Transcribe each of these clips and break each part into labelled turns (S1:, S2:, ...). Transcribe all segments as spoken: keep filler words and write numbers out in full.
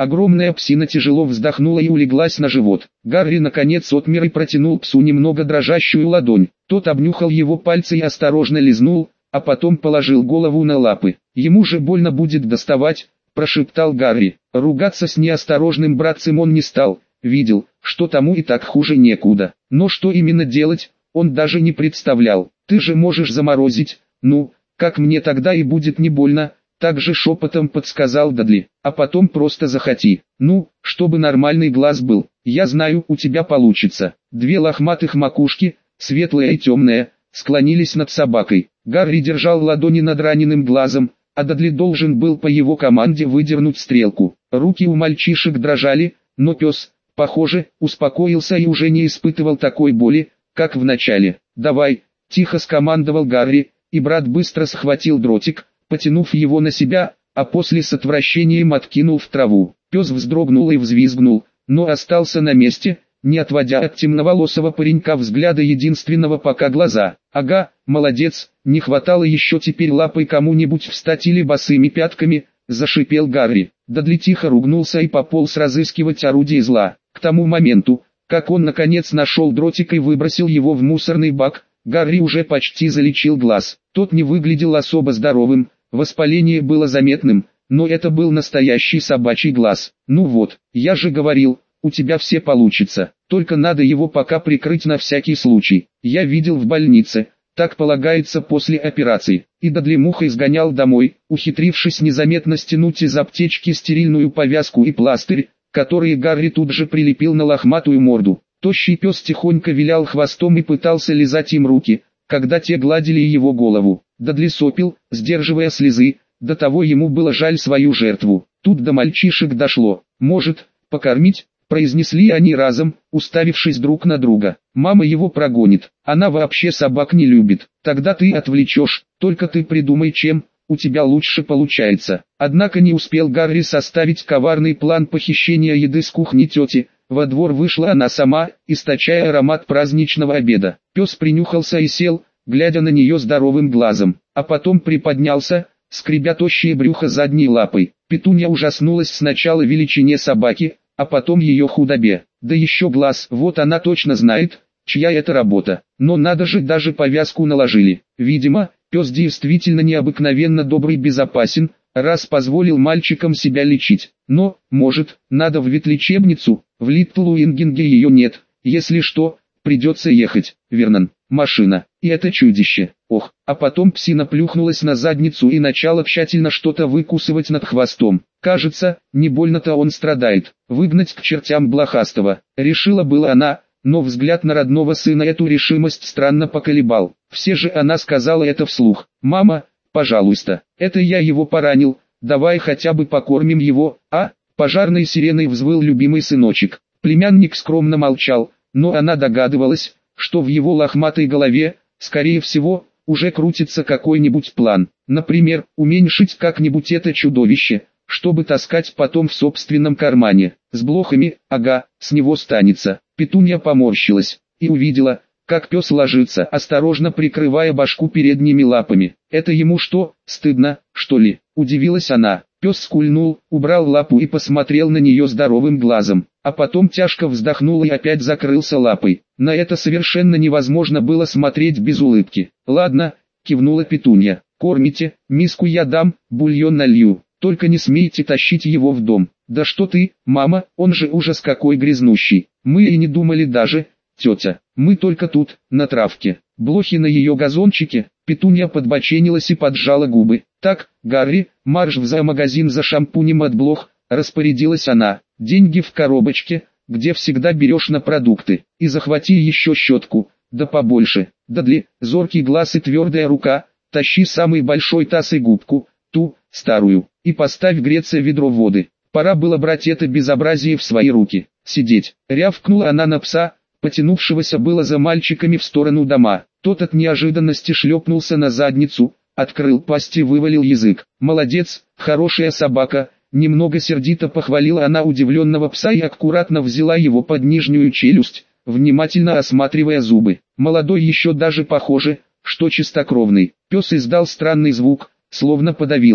S1: Огромная псина тяжело вздохнула и улеглась на живот. Гарри наконец отмер и протянул псу немного дрожащую ладонь. Тот обнюхал его пальцы и осторожно лизнул, а потом положил голову на лапы. «Ему же больно будет доставать», – прошептал Гарри. Ругаться с неосторожным братцем он не стал, видел, что тому и так хуже некуда. Но что именно делать, он даже не представлял. «Ты же можешь заморозить, ну, как мне тогда и будет не больно», – также шепотом подсказал Дадли. «А потом просто захоти. Ну, чтобы нормальный глаз был. Я знаю, у тебя получится». Две лохматых макушки, светлая и темная, склонились над собакой. Гарри держал ладони над раненым глазом, а Дадли должен был по его команде выдернуть стрелку. Руки у мальчишек дрожали, но пес, похоже, успокоился и уже не испытывал такой боли, как в начале. «Давай», – тихо скомандовал Гарри, и брат быстро схватил дротик, потянув его на себя, а после с отвращением откинул в траву. Пес вздрогнул и взвизгнул, но остался на месте, не отводя от темноволосого паренька взгляда единственного пока глаза. «Ага, молодец, не хватало еще теперь лапой кому-нибудь встать или босыми пятками», – зашипел Гарри. Дадли тихо ругнулся и пополз разыскивать орудие зла. К тому моменту, как он наконец нашел дротик и выбросил его в мусорный бак, Гарри уже почти залечил глаз. Тот не выглядел особо здоровым, воспаление было заметным, но это был настоящий собачий глаз. «Ну вот, я же говорил, у тебя все получится, только надо его пока прикрыть на всякий случай. Я видел в больнице, так полагается после операции». И Дадли мухой сгонял домой, ухитрившись незаметно стянуть из аптечки стерильную повязку и пластырь, которые Гарри тут же прилепил на лохматую морду. Тощий пес тихонько вилял хвостом и пытался лизать им руки, когда те гладили его голову. Дадли сопел, сдерживая слезы, до того ему было жаль свою жертву. Тут до мальчишек дошло. «Может, покормить?» – произнесли они разом, уставившись друг на друга. «Мама его прогонит, она вообще собак не любит. Тогда ты отвлечешь, только ты придумай чем, у тебя лучше получается». Однако не успел Гарри составить коварный план похищения еды с кухни тети. Во двор вышла она сама, источая аромат праздничного обеда. Пес принюхался и сел, глядя на нее здоровым глазом, а потом приподнялся, скребя тощее брюхо задней лапой. Петунья ужаснулась сначала величине собаки, а потом ее худобе. Да еще глаз, вот она точно знает, чья это работа. Но надо же, даже повязку наложили. Видимо, пес действительно необыкновенно добрый и безопасен, раз позволил мальчикам себя лечить. Но, может, надо в ветлечебницу, в Литтлуингинге ее нет, если что, придется ехать. Вернон, машина, и это чудище. Ох, а потом псина плюхнулась на задницу и начала тщательно что-то выкусывать над хвостом. Кажется, не больно-то он страдает. Выгнать к чертям блохастого, решила была она, но взгляд на родного сына эту решимость странно поколебал. Все же она сказала это вслух. «Мама, пожалуйста, это я его поранил, давай хотя бы покормим его, а?» Пожарной сиреной взвыл любимый сыночек. Племянник скромно молчал, но она догадывалась, что в его лохматой голове, скорее всего, уже крутится какой-нибудь план. Например, уменьшить как-нибудь это чудовище, чтобы таскать потом в собственном кармане. С блохами, ага, с него станется. Петунья поморщилась и увидела, как пес ложится, осторожно прикрывая башку передними лапами. «Это ему что, стыдно, что ли?» – удивилась она. Пес скульнул, убрал лапу и посмотрел на нее здоровым глазом, а потом тяжко вздохнул и опять закрылся лапой. На это совершенно невозможно было смотреть без улыбки. «Ладно», – кивнула Петунья, – «кормите, миску я дам, бульон налью, только не смейте тащить его в дом». «Да что ты, мама, он же ужас какой грязнущий, мы и не думали даже, тетя, мы только тут, на травке, блохи на ее газончике». Петунья подбоченилась и поджала губы. «Так, Гарри, марш в зоомагазин за шампунем от блох», — распорядилась она. «Деньги в коробочке, где всегда берешь на продукты, и захвати еще щетку, да побольше. Дадли, зоркий глаз и твердая рука, тащи самый большой таз и губку, ту, старую, и поставь греться ведро воды». Пора было брать это безобразие в свои руки. «Сидеть», — рявкнула она на пса, потянувшегося было за мальчиками в сторону дома. Тот от неожиданности шлепнулся на задницу, открыл пасть и вывалил язык. «Молодец, хорошая собака», — немного сердито похвалила она удивленного пса и аккуратно взяла его под нижнюю челюсть, внимательно осматривая зубы. Молодой еще даже похоже, что чистокровный. Пес издал странный звук, словно подавился.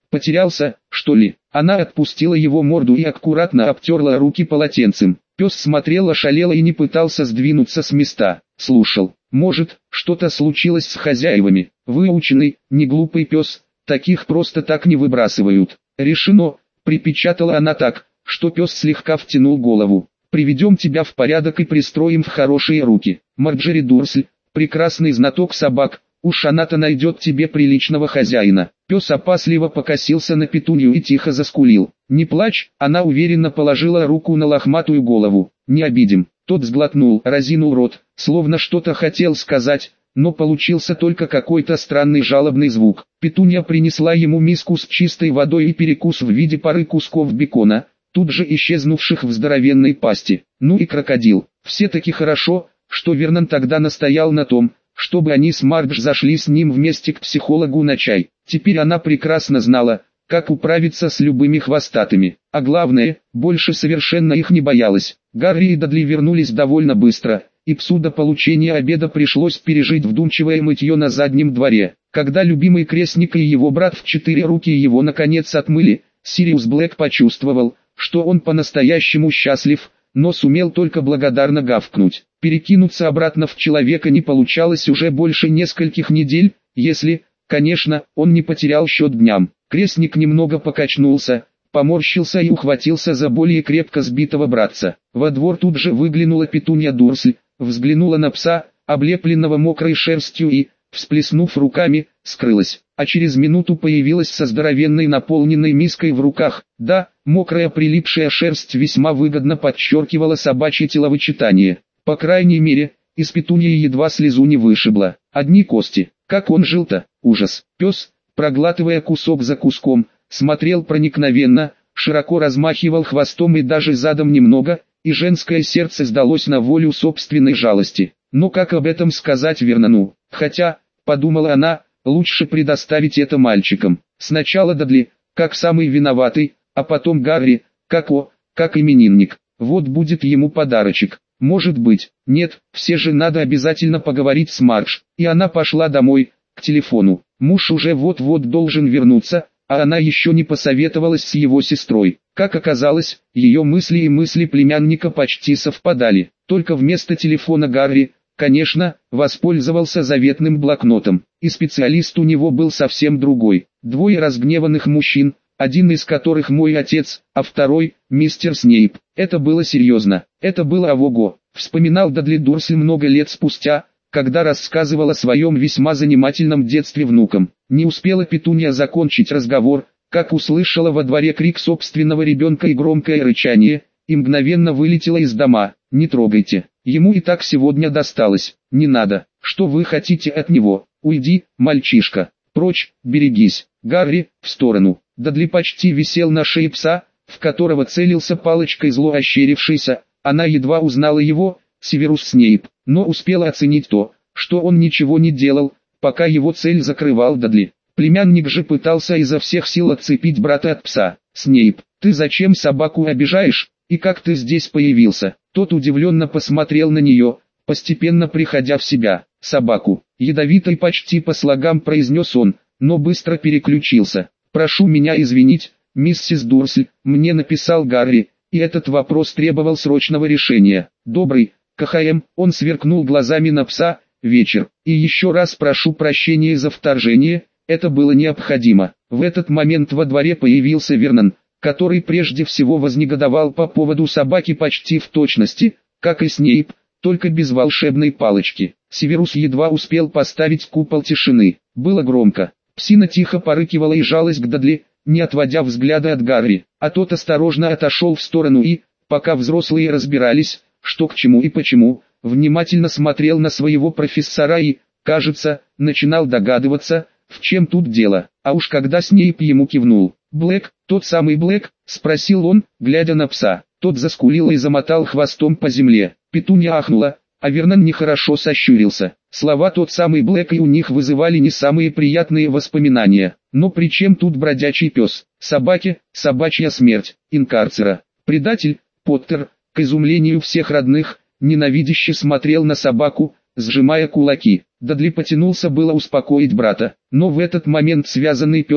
S1: Потерялся, что ли? Она отпустила его морду и аккуратно обтерла руки полотенцем. Пес смотрел ошалело и не пытался сдвинуться с места. Слушал. Может, что-то случилось с хозяевами. Выученный, неглупый пес, таких просто так не выбрасывают. Решено, припечатала она так, что пес слегка втянул голову. Приведем тебя в порядок и пристроим в хорошие руки. Марджери Дурсль, прекрасный знаток собак, уж она-то найдет тебе приличного хозяина. Пес опасливо покосился на Петунью и тихо заскулил. Не плачь, она уверенно положила руку на лохматую голову. Не обидим. Тот сглотнул, разинул рот, словно что-то хотел сказать, но получился только какой-то странный жалобный звук. Петунья принесла ему миску с чистой водой и перекус в виде пары кусков бекона, тут же исчезнувших в здоровенной пасти. Ну и крокодил. Все-таки хорошо, что Вернон тогда настоял на том, чтобы они с Мардж зашли с ним вместе к психологу на чай. Теперь она прекрасно знала, как управиться с любыми хвостатыми. А главное, больше совершенно их не боялась. Гарри и Дадли вернулись довольно быстро, и псу до получения обеда пришлось пережить вдумчивое мытье на заднем дворе. Когда любимый крестник и его брат в четыре руки его наконец отмыли, Сириус Блэк почувствовал, что он по-настоящему счастлив, но сумел только благодарно гавкнуть. Перекинуться обратно в человека не получалось уже больше нескольких недель, если, конечно, он не потерял счет дням. Крестник немного покачнулся, поморщился и ухватился за более крепко сбитого братца. Во двор тут же выглянула Петунья Дурсль, взглянула на пса, облепленного мокрой шерстью и, всплеснув руками, скрылась. А через минуту появилась со здоровенной наполненной миской в руках. Да, мокрая прилипшая шерсть весьма выгодно подчеркивала собачье теловычитание. По крайней мере, из Петуньи едва слезу не вышибла. Одни кости. Как он жил-то? Ужас. Пес, проглатывая кусок за куском, смотрел проникновенно, широко размахивал хвостом и даже задом немного, и женское сердце сдалось на волю собственной жалости. Но как об этом сказать Вернону? Хотя, подумала она, лучше предоставить это мальчикам. Сначала Дадли, как самый виноватый, а потом Гарри, как о, как именинник. Вот будет ему подарочек. Может быть, нет, все же надо обязательно поговорить с Мардж. И она пошла домой, к телефону. Муж уже вот-вот должен вернуться, а она еще не посоветовалась с его сестрой. Как оказалось, ее мысли и мысли племянника почти совпадали. Только вместо телефона Гарри, конечно, воспользовался заветным блокнотом. И специалист у него был совсем другой. Двое разгневанных мужчин, один из которых мой отец, а второй – мистер Снейп. Это было серьезно, это было ого-го. Вспоминал Дадли Дурсль много лет спустя, когда рассказывал о своем весьма занимательном детстве внукам. Не успела Петунья закончить разговор, как услышала во дворе крик собственного ребенка и громкое рычание, и мгновенно вылетела из дома. «Не трогайте, ему и так сегодня досталось, не надо, что вы хотите от него, уйди, мальчишка, прочь, берегись». Гарри, в сторону. Дадли почти висел на шее пса, в которого целился палочкой зло ощерившийся. Она едва узнала его, Северус Снейп, но успела оценить то, что он ничего не делал, пока его цель закрывал Дадли. Племянник же пытался изо всех сил отцепить брата от пса. «Снейп, ты зачем собаку обижаешь, и как ты здесь появился?» Тот удивленно посмотрел на нее, постепенно приходя в себя. «Собаку», ядовито и почти по слогам произнес он, но быстро переключился. «Прошу меня извинить, миссис Дурсль, мне написал Гарри, и этот вопрос требовал срочного решения. Добрый, КХМ», он сверкнул глазами на пса, «вечер, и еще раз прошу прощения за вторжение, это было необходимо». В этот момент во дворе появился Вернон, который прежде всего вознегодовал по поводу собаки почти в точности, как и Снейп, только без волшебной палочки. Северус едва успел поставить купол тишины. Было громко. Псина тихо порыкивала и жалась к Дадли, не отводя взгляда от Гарри, а тот осторожно отошел в сторону и, пока взрослые разбирались, что к чему и почему, внимательно смотрел на своего профессора и, кажется, начинал догадываться, в чем тут дело. А уж когда Снейп ему кивнул: «Блэк, тот самый Блэк?» — спросил он, глядя на пса. Тот заскулил и замотал хвостом по земле. Петунья ахнула, а Вернон нехорошо сощурился. Слова «тот самый Блэк» и у них вызывали не самые приятные воспоминания. Но при чем тут бродячий пес? Собаки, собачья смерть, инкарцера, предатель. Поттер, к изумлению всех родных, ненавидяще смотрел на собаку, сжимая кулаки. Дадли потянулся было успокоить брата, но в этот момент связанный пес,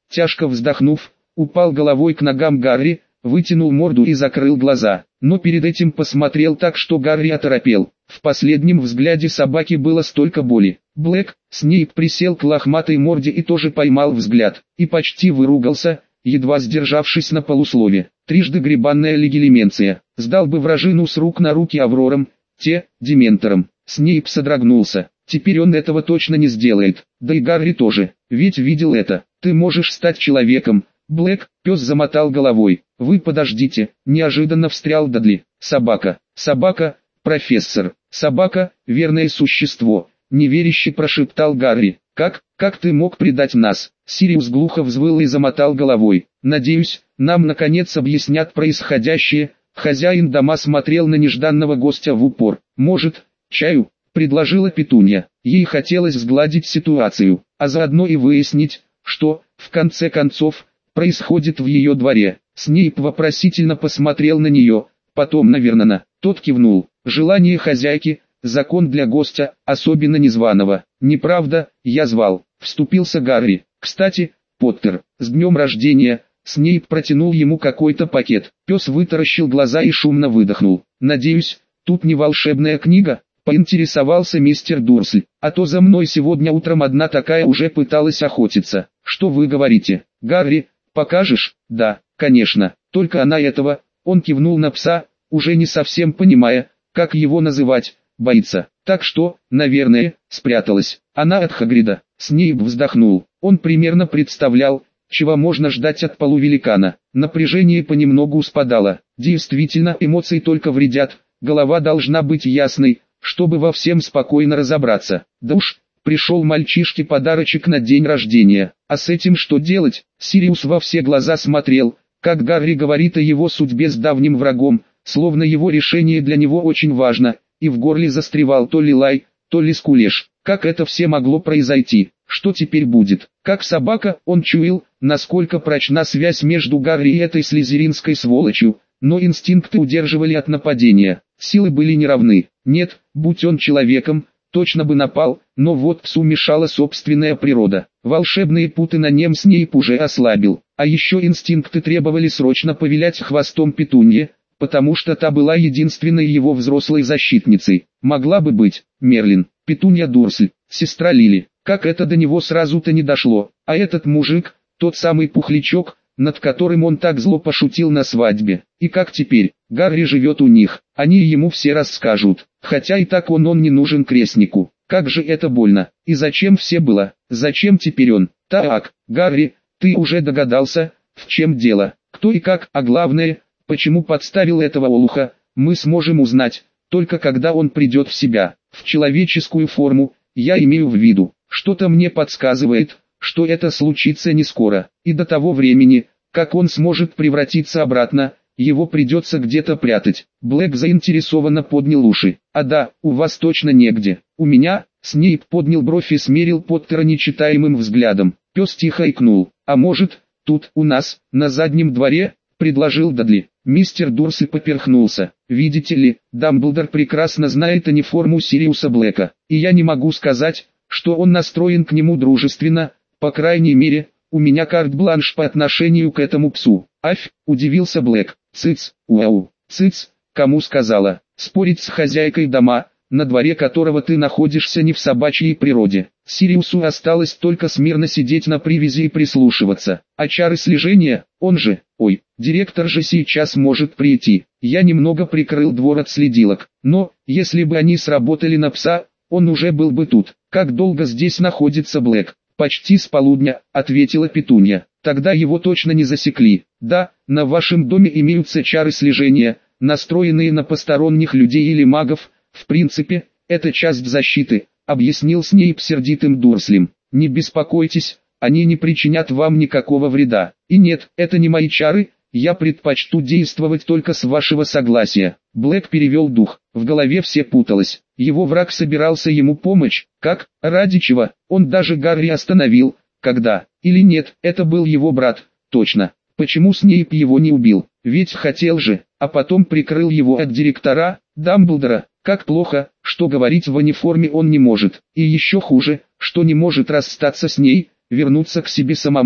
S1: тяжко вздохнув, упал головой к ногам Гарри, вытянул морду и закрыл глаза, но перед этим посмотрел так, что Гарри оторопел. В последнем взгляде собаки было столько боли. Блэк, Снейп присел к лохматой морде и тоже поймал взгляд, и почти выругался, едва сдержавшись на полуслове. Трижды грибанная легилименция, сдал бы вражину с рук на руки Аврорам, те, дементорам. Снейп содрогнулся, теперь он этого точно не сделает, да и Гарри тоже, ведь видел это. Ты можешь стать человеком, Блэк, пес замотал головой. Вы подождите, неожиданно встрял Дадли. Собака, собака, профессор, собака, верное существо, неверяще прошептал Гарри. Как, как ты мог предать нас? Сириус глухо взвыл и замотал головой. Надеюсь, нам наконец объяснят происходящее. Хозяин дома смотрел на нежданного гостя в упор. Может, чаю? Предложила Петунья. Ей хотелось сгладить ситуацию, а заодно и выяснить, что, в конце концов, происходит в ее дворе. Снейп вопросительно посмотрел на нее, потом на Вернона. Тот кивнул. Желание хозяйки, закон для гостя, особенно незваного. Неправда, я звал. Вступился Гарри. Кстати, Поттер, с днем рождения. Снейп протянул ему какой-то пакет. Пес вытаращил глаза и шумно выдохнул. Надеюсь, тут не волшебная книга? Поинтересовался мистер Дурсль. А то за мной сегодня утром одна такая уже пыталась охотиться. Что вы говорите, Гарри? Покажешь? Да, конечно, только она этого, он кивнул на пса, уже не совсем понимая, как его называть, боится. Так что, наверное, спряталась. Она от Хагрида. Снейп вздохнул. Он примерно представлял, чего можно ждать от полувеликана. Напряжение понемногу спадало. Действительно, эмоции только вредят, голова должна быть ясной, чтобы во всем спокойно разобраться. Да уж, пришел мальчишке подарочек на день рождения. А с этим что делать? Сириус во все глаза смотрел, как Гарри говорит о его судьбе с давним врагом, словно его решение для него очень важно, и в горле застревал то ли лай, то ли скулеж. Как это все могло произойти? Что теперь будет? Как собака, он чуял, насколько прочна связь между Гарри и этой слизеринской сволочью, но инстинкты удерживали от нападения. Силы были неравны. Нет, будь он человеком, точно бы напал, но вот псу мешала собственная природа. Волшебные путы на нем Снейп уже ослабил, а еще инстинкты требовали срочно повилять хвостом Петунье, потому что та была единственной его взрослой защитницей. Могла бы быть Мерлин, Петунья Дурсль, сестра Лили. Как это до него сразу-то не дошло, а этот мужик, тот самый пухлячок, над которым он так зло пошутил на свадьбе. И как теперь? Гарри живет у них, они ему все расскажут, хотя и так он он не нужен крестнику. Как же это больно, и зачем все было, зачем теперь он? Так, Гарри, ты уже догадался, в чем дело, кто и как, а главное, почему подставил этого олуха, мы сможем узнать, только когда он придет в себя, в человеческую форму, я имею в виду, что-то мне подсказывает, что это случится не скоро, и до того времени, как он сможет превратиться обратно, его придется где-то прятать. Блэк заинтересованно поднял уши. А да, у вас точно негде. У меня, Снейп поднял бровь и смерил Поттера нечитаемым взглядом. Пес тихо икнул. А может, тут, у нас, на заднем дворе, предложил Дадли. Мистер Дурсль поперхнулся. Видите ли, Дамблдор прекрасно знает униформу Сириуса Блэка, и я не могу сказать, что он настроен к нему дружественно, по крайней мере, у меня карт-бланш по отношению к этому псу. Афь, удивился Блэк. Цыц, уау, цыц, кому сказала? Спорить с хозяйкой дома, на дворе которого ты находишься, не в собачьей природе. Сириусу осталось только смирно сидеть на привязи и прислушиваться. А чары слежения, он же, ой, директор же сейчас может прийти. Я немного прикрыл двор от следилок, но, если бы они сработали на пса, он уже был бы тут. Как долго здесь находится Блэк? Почти с полудня, ответила Петунья. Тогда его точно не засекли. Да, на вашем доме имеются чары слежения, настроенные на посторонних людей или магов. В принципе, это часть защиты, объяснил Снейп сердитым Дурслем. Не беспокойтесь, они не причинят вам никакого вреда. И нет, это не мои чары, я предпочту действовать только с вашего согласия. Блэк перевел дух, в голове все путалось. Его враг собирался ему помочь, как, ради чего, он даже Гарри остановил, когда, или нет, это был его брат, точно. Почему Снейп его не убил, ведь хотел же, а потом прикрыл его от директора, Дамблдора. Как плохо, что говорить в униформе он не может, и еще хуже, что не может расстаться с ней, вернуться к себе самому.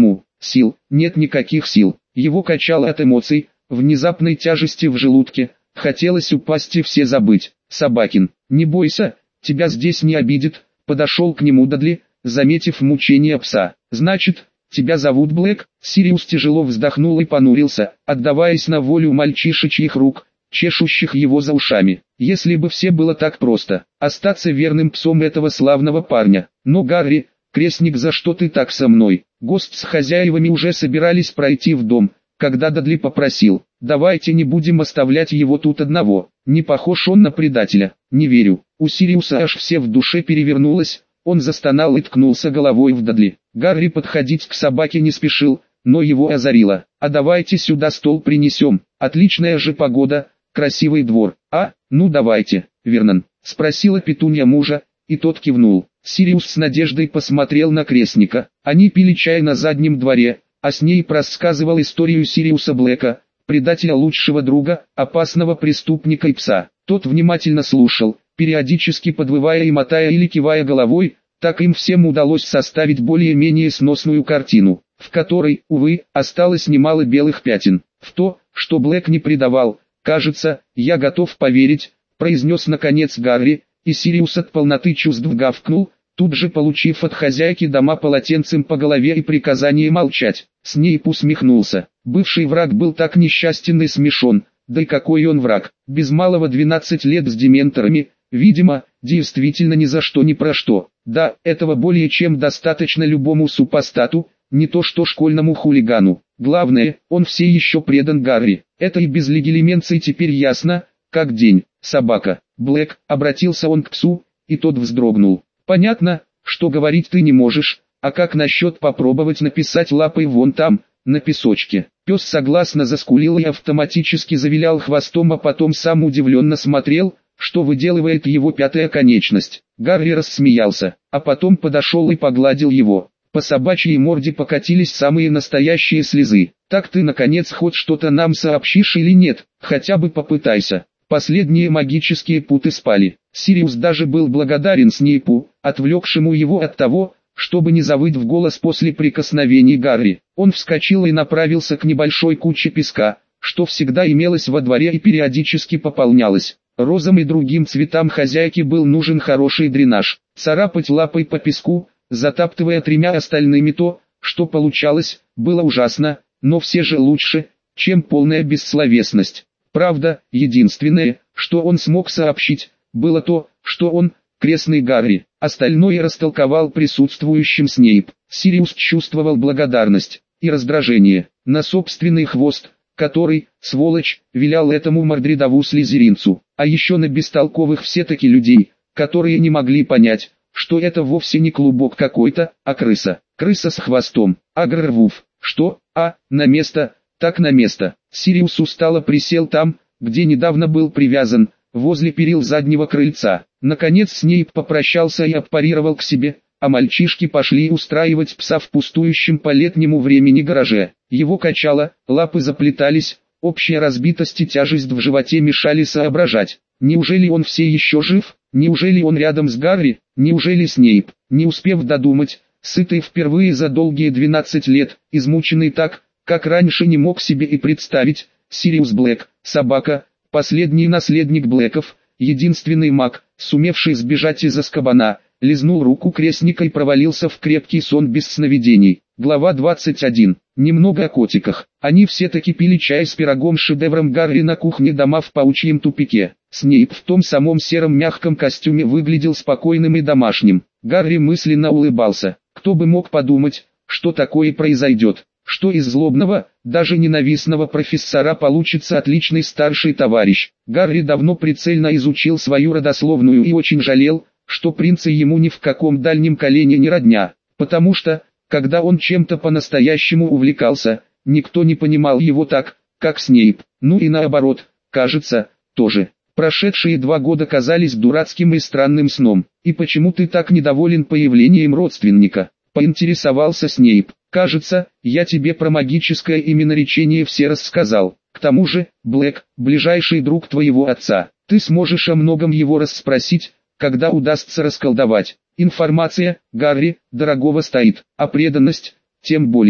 S1: Сил, нет никаких сил. Его качало от эмоций, внезапной тяжести в желудке, хотелось упасть и все забыть. Собакин, не бойся, тебя здесь не обидит, подошел к нему Дадли, заметив мучение пса. Значит, тебя зовут Блэк? Сириус тяжело вздохнул и понурился, отдаваясь на волю мальчишечьих рук, чешущих его за ушами. Если бы все было так просто, остаться верным псом этого славного парня. Но Гарри, крестник, за что ты так со мной? Гость с хозяевами уже собирались пройти в дом, когда Дадли попросил: давайте не будем оставлять его тут одного. Не похож он на предателя. Не верю. У Сириуса аж все в душе перевернулось, он застонал и ткнулся головой в Дадли. Гарри подходить к собаке не спешил, но его озарило. А давайте сюда стол принесем, отличная же погода, красивый двор. А, ну давайте, Вернон, спросила Петунья мужа, и тот кивнул. Сириус с надеждой посмотрел на крестника. Они пили чай на заднем дворе, а с ней рассказывал историю Сириуса Блэка, предателя, лучшего друга, опасного преступника и пса. Тот внимательно слушал, периодически подвывая и мотая или кивая головой. Так им всем удалось составить более-менее сносную картину, в которой, увы, осталось немало белых пятен. В то, что Блэк не предавал, кажется, я готов поверить, произнес наконец Гарри, и Сириус от полноты чувств гавкнул, тут же получив от хозяйки дома полотенцем по голове и приказание молчать. Снейп усмехнулся. Бывший враг был так несчастен и смешон, да и какой он враг, без малого двенадцать лет с дементорами, видимо, действительно ни за что ни про что. Да, этого более чем достаточно любому супостату, не то что школьному хулигану. Главное, он все еще предан Гарри. Это и без легилименции теперь ясно, как день. Собака, Блэк, обратился он к псу, и тот вздрогнул. Понятно, что говорить ты не можешь, а как насчет попробовать написать лапой вон там, на песочке? Пес согласно заскулил и автоматически завилял хвостом, а потом сам удивленно смотрел, что выделывает его пятая конечность. Гарри рассмеялся, а потом подошел и погладил его. По собачьей морде покатились самые настоящие слезы. Так ты наконец хоть что-то нам сообщишь или нет? Хотя бы попытайся. Последние магические путы спали. Сириус даже был благодарен Снейпу, отвлекшему его от того, чтобы не завыть в голос после прикосновений Гарри. Он вскочил и направился к небольшой куче песка, что всегда имелось во дворе и периодически пополнялось. Розам и другим цветам хозяйки был нужен хороший дренаж. Царапать лапой по песку, затаптывая тремя остальными то, что получалось, было ужасно, но все же лучше, чем полная бессловесность. Правда, единственное, что он смог сообщить, было то, что он, крестный Гарри, остальное растолковал присутствующим Снейп. Сириус чувствовал благодарность и раздражение на собственный хвост, который, сволочь, вилял этому мордредову-слизеринцу, а еще на бестолковых все-таки людей, которые не могли понять, что это вовсе не клубок какой-то, а крыса. Крыса с хвостом. Агррвуф. Что? А, на место, так на место. Сириус устало присел там, где недавно был привязан, возле перил заднего крыльца. Наконец Снейп попрощался и аппарировал к себе, а мальчишки пошли устраивать пса в пустующем по летнему времени гараже. Его качало, лапы заплетались, общая разбитость и тяжесть в животе мешали соображать. Неужели он все еще жив? Неужели он рядом с Гарри? Неужели Снейп, не успев додумать, сытый впервые за долгие двенадцать лет, измученный так, как раньше не мог себе и представить, Сириус Блэк, собака, последний наследник Блэков, единственный маг, сумевший сбежать из Азкабана, лизнул руку крестника и провалился в крепкий сон без сновидений. Глава двадцать один. Немного о котиках. Они все таки пили чай с пирогом, шедевром Гарри на кухне дома в паучьем тупике. Снейп в том самом сером мягком костюме выглядел спокойным и домашним. Гарри мысленно улыбался. Кто бы мог подумать, что такое произойдет, что из злобного, даже ненавистного профессора получится отличный старший товарищ. Гарри давно прицельно изучил свою родословную и очень жалел, что принцы ему ни в каком дальнем колене не родня, потому что, когда он чем-то по-настоящему увлекался, никто не понимал его так, как Снейп. Ну и наоборот, кажется, тоже. Прошедшие два года казались дурацким и странным сном. И почему ты так недоволен появлением родственника? Поинтересовался Снейп. Кажется, я тебе про магическое именоречение все рассказал. К тому же, Блэк, ближайший друг твоего отца, ты сможешь о многом его расспросить, когда удастся расколдовать. Информация, Гарри, дорогого стоит, а преданность, тем более.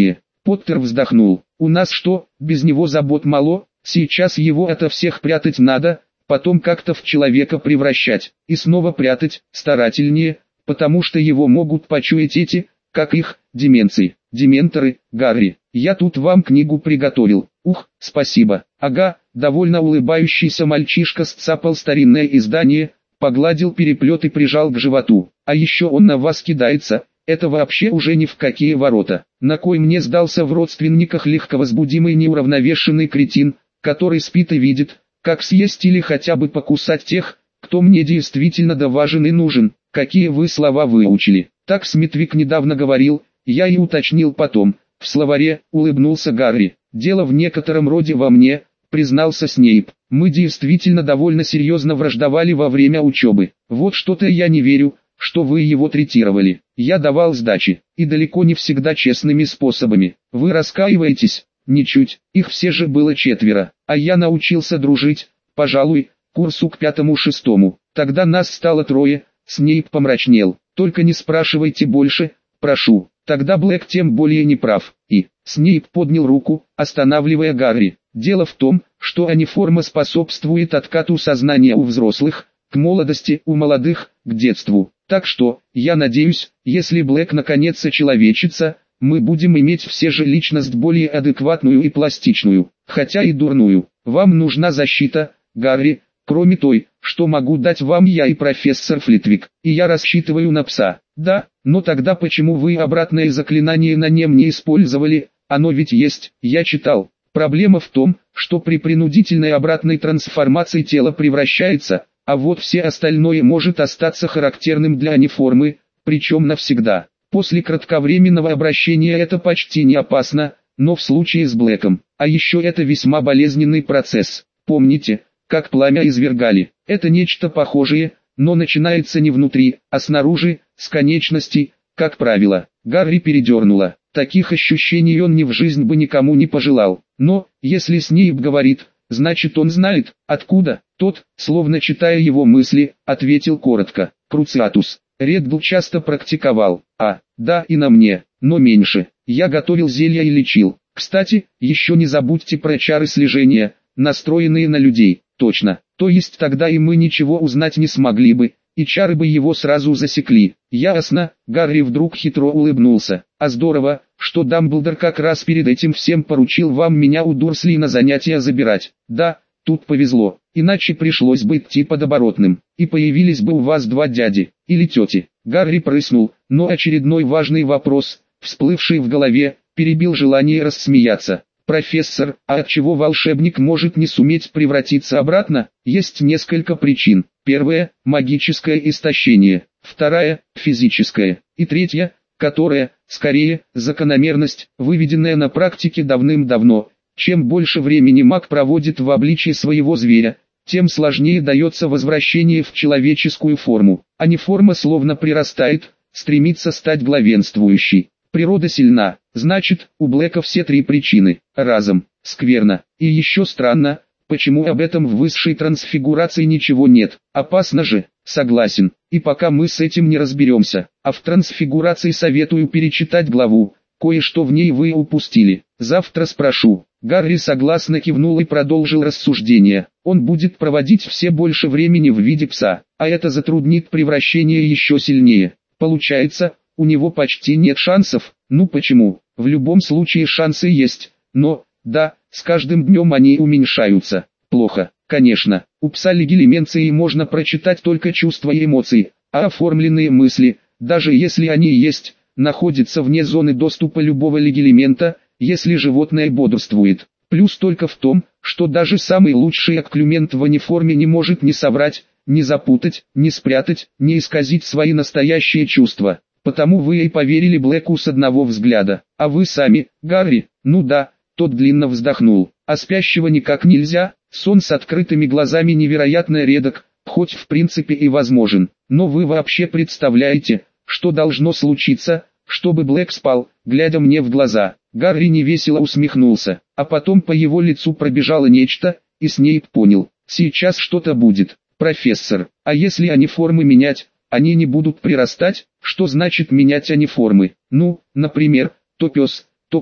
S1: Поттер вздохнул. «У нас что, без него забот мало? Сейчас его ото всех прятать надо, потом как-то в человека превращать, и снова прятать, старательнее, потому что его могут почуять эти, как их, деменции, дементоры, Гарри. Я тут вам книгу приготовил. Ух, спасибо». Ага, довольно улыбающийся мальчишка сцапал старинное издание, погладил переплет и прижал к животу. «А еще он на вас кидается, это вообще уже ни в какие ворота. На кой мне сдался в родственниках легковозбудимый неуравновешенный кретин, который спит и видит, как съесть или хотя бы покусать тех, кто мне действительно да важен и нужен. Какие вы слова выучили?» Так Смитвик недавно говорил, я и уточнил потом. В словаре, улыбнулся Гарри. «Дело в некотором роде во мне», признался Снейп. «Мы действительно довольно серьезно враждовали во время учебы. Вот что-то я не верю, что вы его третировали. Я давал сдачи, и далеко не всегда честными способами. Вы раскаиваетесь?» «Ничуть, их все же было четверо, а я научился дружить, пожалуй, курсу к пятому-шестому. Тогда нас стало трое». Снейп помрачнел. «Только не спрашивайте больше, прошу». Тогда Блэк тем более не прав. И Снейп поднял руку, останавливая Гарри. «Дело в том, что аниформа способствует откату сознания у взрослых, к молодости у молодых, к детству. Так что, я надеюсь, если Блэк наконец очеловечится, мы будем иметь все же личность более адекватную и пластичную, хотя и дурную. Вам нужна защита, Гарри, кроме той, что могу дать вам я и профессор Флитвик, и я рассчитываю на пса». «Да, но тогда почему вы обратное заклинание на нем не использовали? Оно ведь есть, я читал». «Проблема в том, что при принудительной обратной трансформации тело превращается, а вот все остальное может остаться характерным для аниформы, причем навсегда. После кратковременного обращения это почти не опасно, но в случае с Блэком, а еще это весьма болезненный процесс. Помните, как пламя извергали? Это нечто похожее, но начинается не внутри, а снаружи, с конечностей, как правило». Гарри передернуло. Таких ощущений он ни в жизнь бы никому не пожелал. Но, если Снейп говорит, значит он знает, откуда. Тот, словно читая его мысли, ответил коротко. «Круциатус. Реддл часто практиковал. А, да, и на мне, но меньше. Я готовил зелья и лечил. Кстати, еще не забудьте про чары слежения, настроенные на людей». «Точно. То есть тогда и мы ничего узнать не смогли бы, и чары бы его сразу засекли». «Ясно», Гарри вдруг хитро улыбнулся. «А здорово, что Дамблдор как раз перед этим всем поручил вам меня у Дурсли на занятия забирать. Да, тут повезло, иначе пришлось бы идти под оборотным, и появились бы у вас два дяди, или тети». Гарри прыснул, но очередной важный вопрос, всплывший в голове, перебил желание рассмеяться. «Профессор, а отчего волшебник может не суметь превратиться обратно?» Есть несколько причин. Первая – магическое истощение. Вторая – физическое. И третья, которая, скорее, закономерность, выведенная на практике давным-давно. Чем больше времени маг проводит в обличии своего зверя, тем сложнее дается возвращение в человеческую форму. Аниформа словно прирастает, стремится стать главенствующей. Природа сильна, значит, у Блэка все три причины, разом, скверно. И еще странно, почему об этом в высшей трансфигурации ничего нет. Опасно же, согласен, и пока мы с этим не разберемся. А в трансфигурации советую перечитать главу, кое-что в ней вы упустили. Завтра спрошу». Гарри согласно кивнул и продолжил рассуждение. Он будет проводить все больше времени в виде пса, а это затруднит превращение еще сильнее. Получается, у него почти нет шансов. Ну почему? В любом случае шансы есть, но, да, с каждым днем они уменьшаются. Плохо, конечно. У пса легилименции можно прочитать только чувства и эмоции, а оформленные мысли, даже если они есть, находятся вне зоны доступа любого легилимента, если животное бодрствует. Плюс только в том, что даже самый лучший окклюмент в аниформе не может ни соврать, ни запутать, ни спрятать, ни исказить свои настоящие чувства. Потому вы и поверили Блэку с одного взгляда. А вы сами, Гарри? Ну да, тот длинно вздохнул. А спящего никак нельзя, сон с открытыми глазами невероятно редок, хоть в принципе и возможен. Но вы вообще представляете, что должно случиться, чтобы Блэк спал, глядя мне в глаза? Гарри невесело усмехнулся, а потом по его лицу пробежало нечто, и Снейп понял, сейчас что-то будет. «Профессор, а если аниформы менять, они не будут прирастать?» «Что значит менять аниформы? Ну, например, то пес, то кот,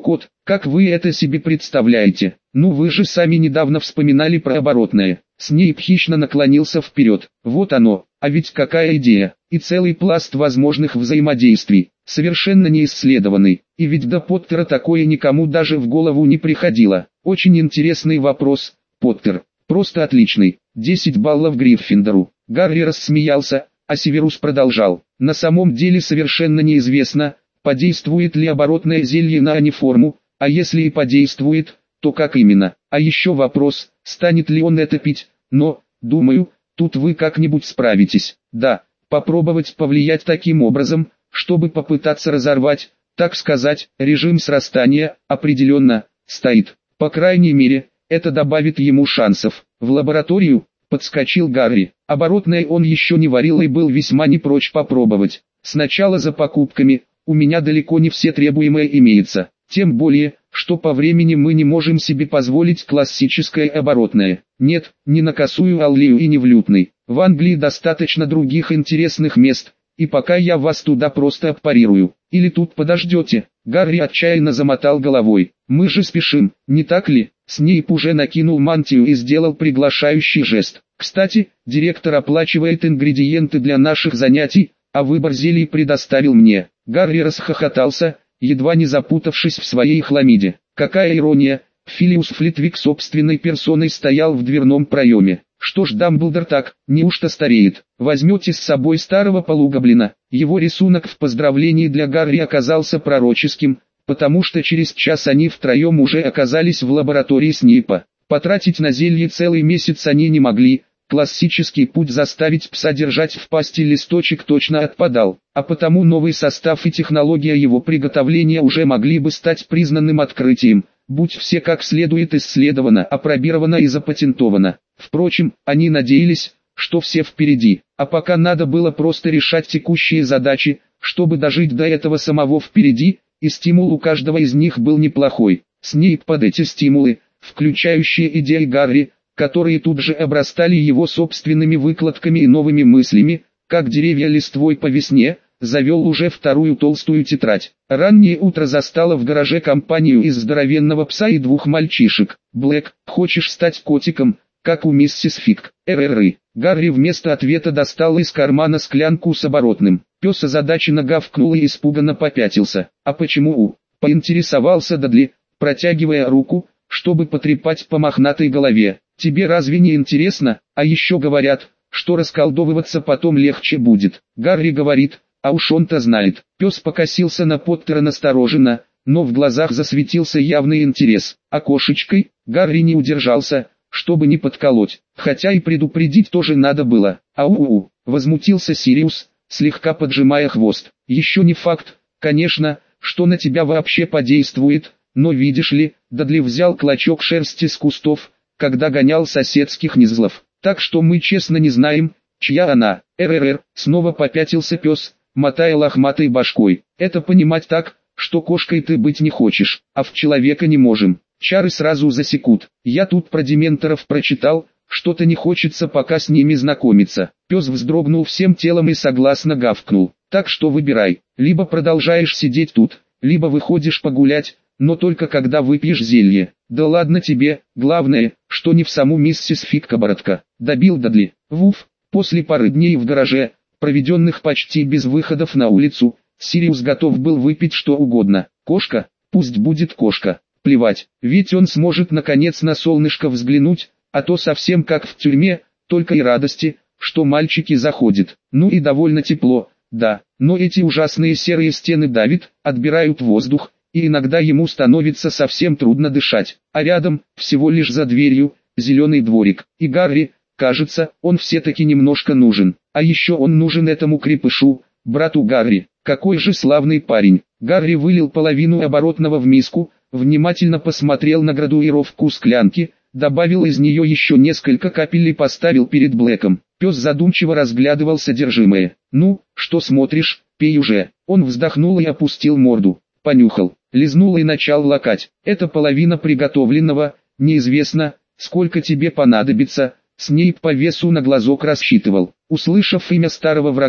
S1: Как вы это себе представляете? Ну вы же сами недавно вспоминали про оборотное. Снейп хищно наклонился вперед. Вот оно, а ведь какая идея, и целый пласт возможных взаимодействий, совершенно не исследованный, и ведь до Поттера такое никому даже в голову не приходило. Очень интересный вопрос, Поттер, просто отличный, десять баллов Гриффиндору. Гарри рассмеялся, а Северус продолжал. На самом деле совершенно неизвестно, подействует ли оборотное зелье на аниформу, а если и подействует, то как именно. А еще вопрос, станет ли он это пить, но, думаю, тут вы как-нибудь справитесь. Да, попробовать повлиять таким образом, чтобы попытаться разорвать, так сказать, режим срастания, определенно, стоит. По крайней мере, это добавит ему шансов. В лабораторию подскочил Гарри. Оборотное он еще не варил и был весьма не прочь попробовать. Сначала за покупками, у меня далеко не все требуемое имеется. Тем более, что по времени мы не можем себе позволить классическое оборотное. Нет, не на Косую Аллею и не в Лютный. В Англии достаточно других интересных мест, и пока я вас туда просто аппарирую. Или тут подождете. Гарри отчаянно замотал головой. Мы же спешим, не так ли? Снейп уже накинул мантию и сделал приглашающий жест. Кстати, директор оплачивает ингредиенты для наших занятий, а выбор зелий предоставил мне. Гарри расхохотался, едва не запутавшись в своей хламиде. Какая ирония, Филиус Флитвик собственной персоной стоял в дверном проеме. Что ж Дамблдор так, неужто стареет? Возьмете с собой старого полугоблина. Его рисунок в поздравлении для Гарри оказался пророческим, потому что через час они втроем уже оказались в лаборатории Снейпа. Потратить на зелье целый месяц они не могли. Классический путь заставить пса держать в пасти листочек точно отпадал, а потому новый состав и технология его приготовления уже могли бы стать признанным открытием, будь все как следует исследовано, апробировано и запатентовано. Впрочем, они надеялись, что все впереди, а пока надо было просто решать текущие задачи, чтобы дожить до этого самого впереди, и стимул у каждого из них был неплохой. Снейп под эти стимулы, включающие идеи Гарри, которые тут же обрастали его собственными выкладками и новыми мыслями, как деревья листвой по весне, завел уже вторую толстую тетрадь. Раннее утро застало в гараже компанию из здоровенного пса и двух мальчишек. «Блэк, хочешь стать котиком, как у миссис Фиг?» «эр-эр-ы». Гарри вместо ответа достал из кармана склянку с оборотным. Пес озадаченно гавкнул и испуганно попятился. «А почему у?» — поинтересовался Дадли, протягивая руку, чтобы потрепать по мохнатой голове. «Тебе разве не интересно? А еще говорят, что расколдовываться потом легче будет». Гарри говорит, а уж он-то знает. Пес покосился на Поттера настороженно, но в глазах засветился явный интерес. А кошечкой? Гарри не удержался, чтобы не подколоть, хотя и предупредить тоже надо было. «Ау-у-у», возмутился Сириус, слегка поджимая хвост. «Еще не факт, конечно, что на тебя вообще подействует, но видишь ли, Дадли взял клочок шерсти с кустов, когда гонял соседских низлов, так что мы честно не знаем, чья она». «эр-эр-эр», снова попятился пес, мотая лохматой башкой. «Это понимать так, что кошкой ты быть не хочешь, а в человека не можем. Чары сразу засекут. Я тут про дементоров прочитал, что-то не хочется пока с ними знакомиться». Пес вздрогнул всем телом и согласно гавкнул. «Так что выбирай, либо продолжаешь сидеть тут, либо выходишь погулять, но только когда выпьешь зелье». «Да ладно тебе, главное, что не в саму миссис Фиг-каборотка», — добил Дадли. Вуф, после пары дней в гараже, проведенных почти без выходов на улицу, Сириус готов был выпить что угодно. Кошка, пусть будет кошка, плевать, ведь он сможет наконец на солнышко взглянуть, а то совсем как в тюрьме, только и радости, что мальчики заходят. Ну и довольно тепло, да, но эти ужасные серые стены давят, отбирают воздух, и иногда ему становится совсем трудно дышать. А рядом, всего лишь за дверью, зеленый дворик. И Гарри, кажется, он все-таки немножко нужен. А еще он нужен этому крепышу, брату Гарри. Какой же славный парень. Гарри вылил половину оборотного в миску, внимательно посмотрел на градуировку склянки, добавил из нее еще несколько капель и поставил перед Блэком. Пес задумчиво разглядывал содержимое. «Ну, что смотришь, пей уже». Он вздохнул и опустил морду. Понюхал, лизнул и начал лакать. «Это половина приготовленного, неизвестно, сколько тебе понадобится». Снейп по весу на глазок рассчитывал. Услышав имя старого врага,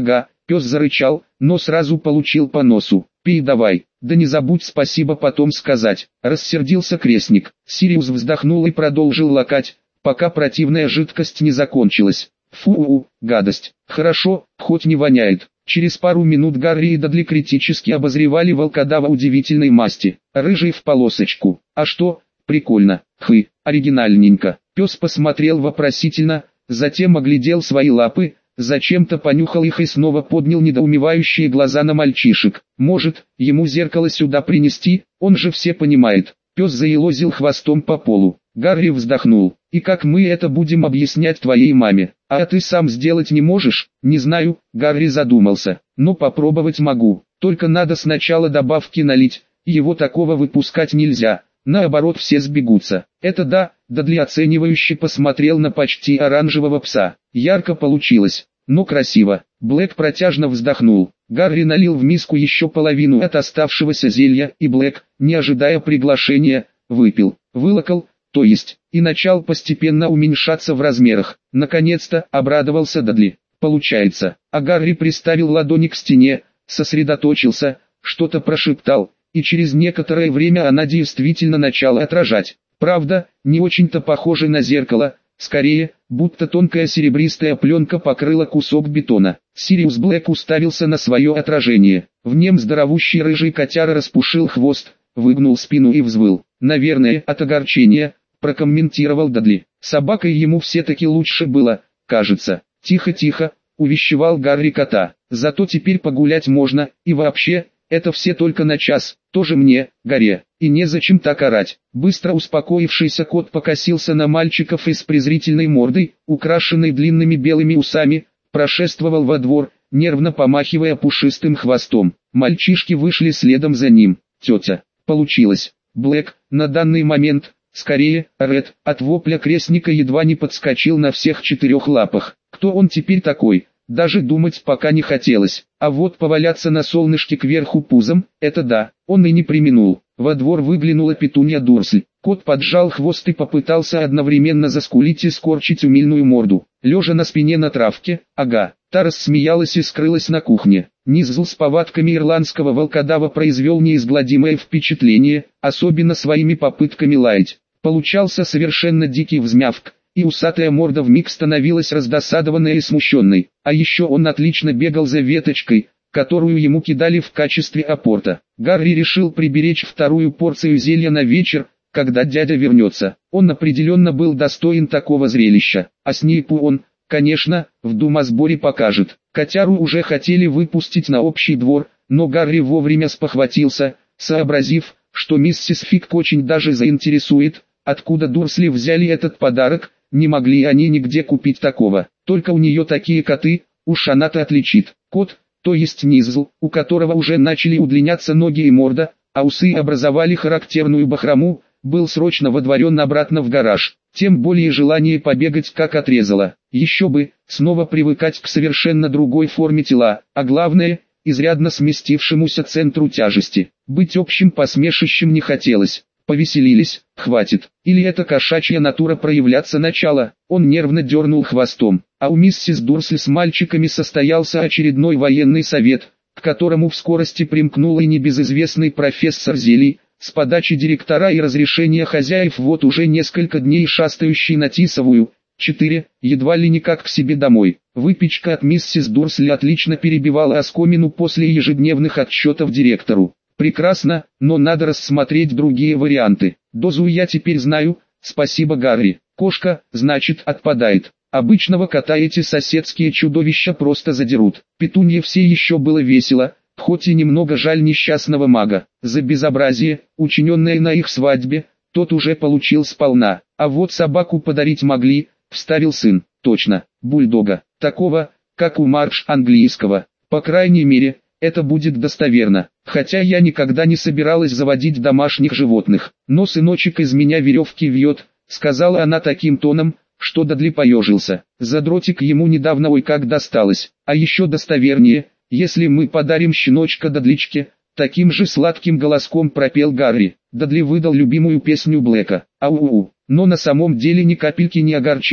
S1: Пес зарычал, но сразу получил по носу. «Пей давай, да не забудь спасибо потом сказать», — рассердился крестник. Сириус вздохнул и продолжил лакать, пока противная жидкость не закончилась. «Фу, гадость. Хорошо, хоть не воняет». Через пару минут Гарри и Дадли критически обозревали волкодава удивительной масти, рыжий в полосочку. «А что? Прикольно, хы, оригинальненько». Пес посмотрел вопросительно, затем оглядел свои лапы, зачем-то понюхал их и снова поднял недоумевающие глаза на мальчишек. «Может, ему зеркало сюда принести, он же все понимает». Пес заелозил хвостом по полу. Гарри вздохнул. «И как мы это будем объяснять твоей маме? А ты сам сделать не можешь?» «Не знаю», Гарри задумался. «Но попробовать могу. Только надо сначала добавки налить, его такого выпускать нельзя. Наоборот все сбегутся». «Это да», Дадли оценивающе посмотрел на почти оранжевого пса. «Ярко получилось, но красиво». Блэк протяжно вздохнул. Гарри налил в миску еще половину от оставшегося зелья, и Блэк, не ожидая приглашения, выпил. Вылокал, то есть, и начал постепенно уменьшаться в размерах. Наконец-то, обрадовался Дадли. «Получается». А Гарри приставил ладони к стене, сосредоточился, что-то прошептал, и через некоторое время она действительно начала отражать. Правда, не очень-то похоже на зеркало, скорее, будто тонкая серебристая пленка покрыла кусок бетона. Сириус Блэк уставился на свое отражение. В нем здоровущий рыжий котяра распушил хвост, выгнул спину и взвыл. «Наверное, от огорчения», — прокомментировал Дадли. «Собакой ему все-таки лучше было, кажется». «Тихо-тихо», — увещевал Гарри кота. «Зато теперь погулять можно, и вообще, это все только на час, тоже мне, горе, и незачем так орать». Быстро успокоившийся кот покосился на мальчиков и с презрительной мордой, украшенной длинными белыми усами, прошествовал во двор, нервно помахивая пушистым хвостом. Мальчишки вышли следом за ним. «Тетя, получилось». Блэк, на данный момент, скорее, Ред, от вопля крестника едва не подскочил на всех четырех лапах. Кто он теперь такой? Даже думать пока не хотелось, а вот поваляться на солнышке кверху пузом, это да, он и не преминул. Во двор выглянула петунья Дурсль. Кот поджал хвост и попытался одновременно заскулить и скорчить умильную морду. Лежа на спине на травке, ага, та рассмеялась и скрылась на кухне. Низл с повадками ирландского волкодава произвел неизгладимое впечатление, особенно своими попытками лаять. Получался совершенно дикий взмявк, и усатая морда вмиг становилась раздосадованной и смущенной. А еще он отлично бегал за веточкой, которую ему кидали в качестве апорта. Гарри решил приберечь вторую порцию зелья на вечер, когда дядя вернется. Он определенно был достоин такого зрелища, а Снейпу он, конечно, в думосборе покажет. Котяру уже хотели выпустить на общий двор, но Гарри вовремя спохватился, сообразив, что миссис Фиг очень даже заинтересует, откуда Дурсли взяли этот подарок. Не могли они нигде купить такого, только у нее такие коты, уж она-то отличит. Кот, то есть Низл, у которого уже начали удлиняться ноги и морда, а усы образовали характерную бахрому, был срочно водворен обратно в гараж. Тем более желание побегать как отрезало. Еще бы, снова привыкать к совершенно другой форме тела, а главное, изрядно сместившемуся центру тяжести. Быть общим посмешищем не хотелось. Повеселились, хватит. Или эта кошачья натура проявляться начала. Он нервно дернул хвостом. А у миссис Дурсли с мальчиками состоялся очередной военный совет, к которому в скорости примкнул и небезызвестный профессор Зелий, с подачи директора и разрешения хозяев вот уже несколько дней шастающий на Тисовую, четыре, едва ли не как к себе домой. Выпечка от миссис Дурсли отлично перебивала оскомину после ежедневных отчетов директору. Прекрасно, но надо рассмотреть другие варианты. Дозу я теперь знаю, спасибо Гарри. Кошка, значит, отпадает. Обычного кота эти соседские чудовища просто задерут. Петунье все еще было весело, хоть и немного жаль несчастного мага. За безобразие, учиненное на их свадьбе, тот уже получил сполна. А вот собаку подарить могли, вставил сын. Точно, бульдога, такого, как у Марш английского. По крайней мере, это будет достоверно. Хотя я никогда не собиралась заводить домашних животных. Но сыночек из меня веревки вьет, сказала она таким тоном, что Дадли поежился. Задротик ему недавно ой как досталось. А еще достовернее, если мы подарим щеночка Дадличке, таким же сладким голоском пропел Гарри. Дадли выдал любимую песню Блэка. Ау-у. Но на самом деле ни капельки не огорчился.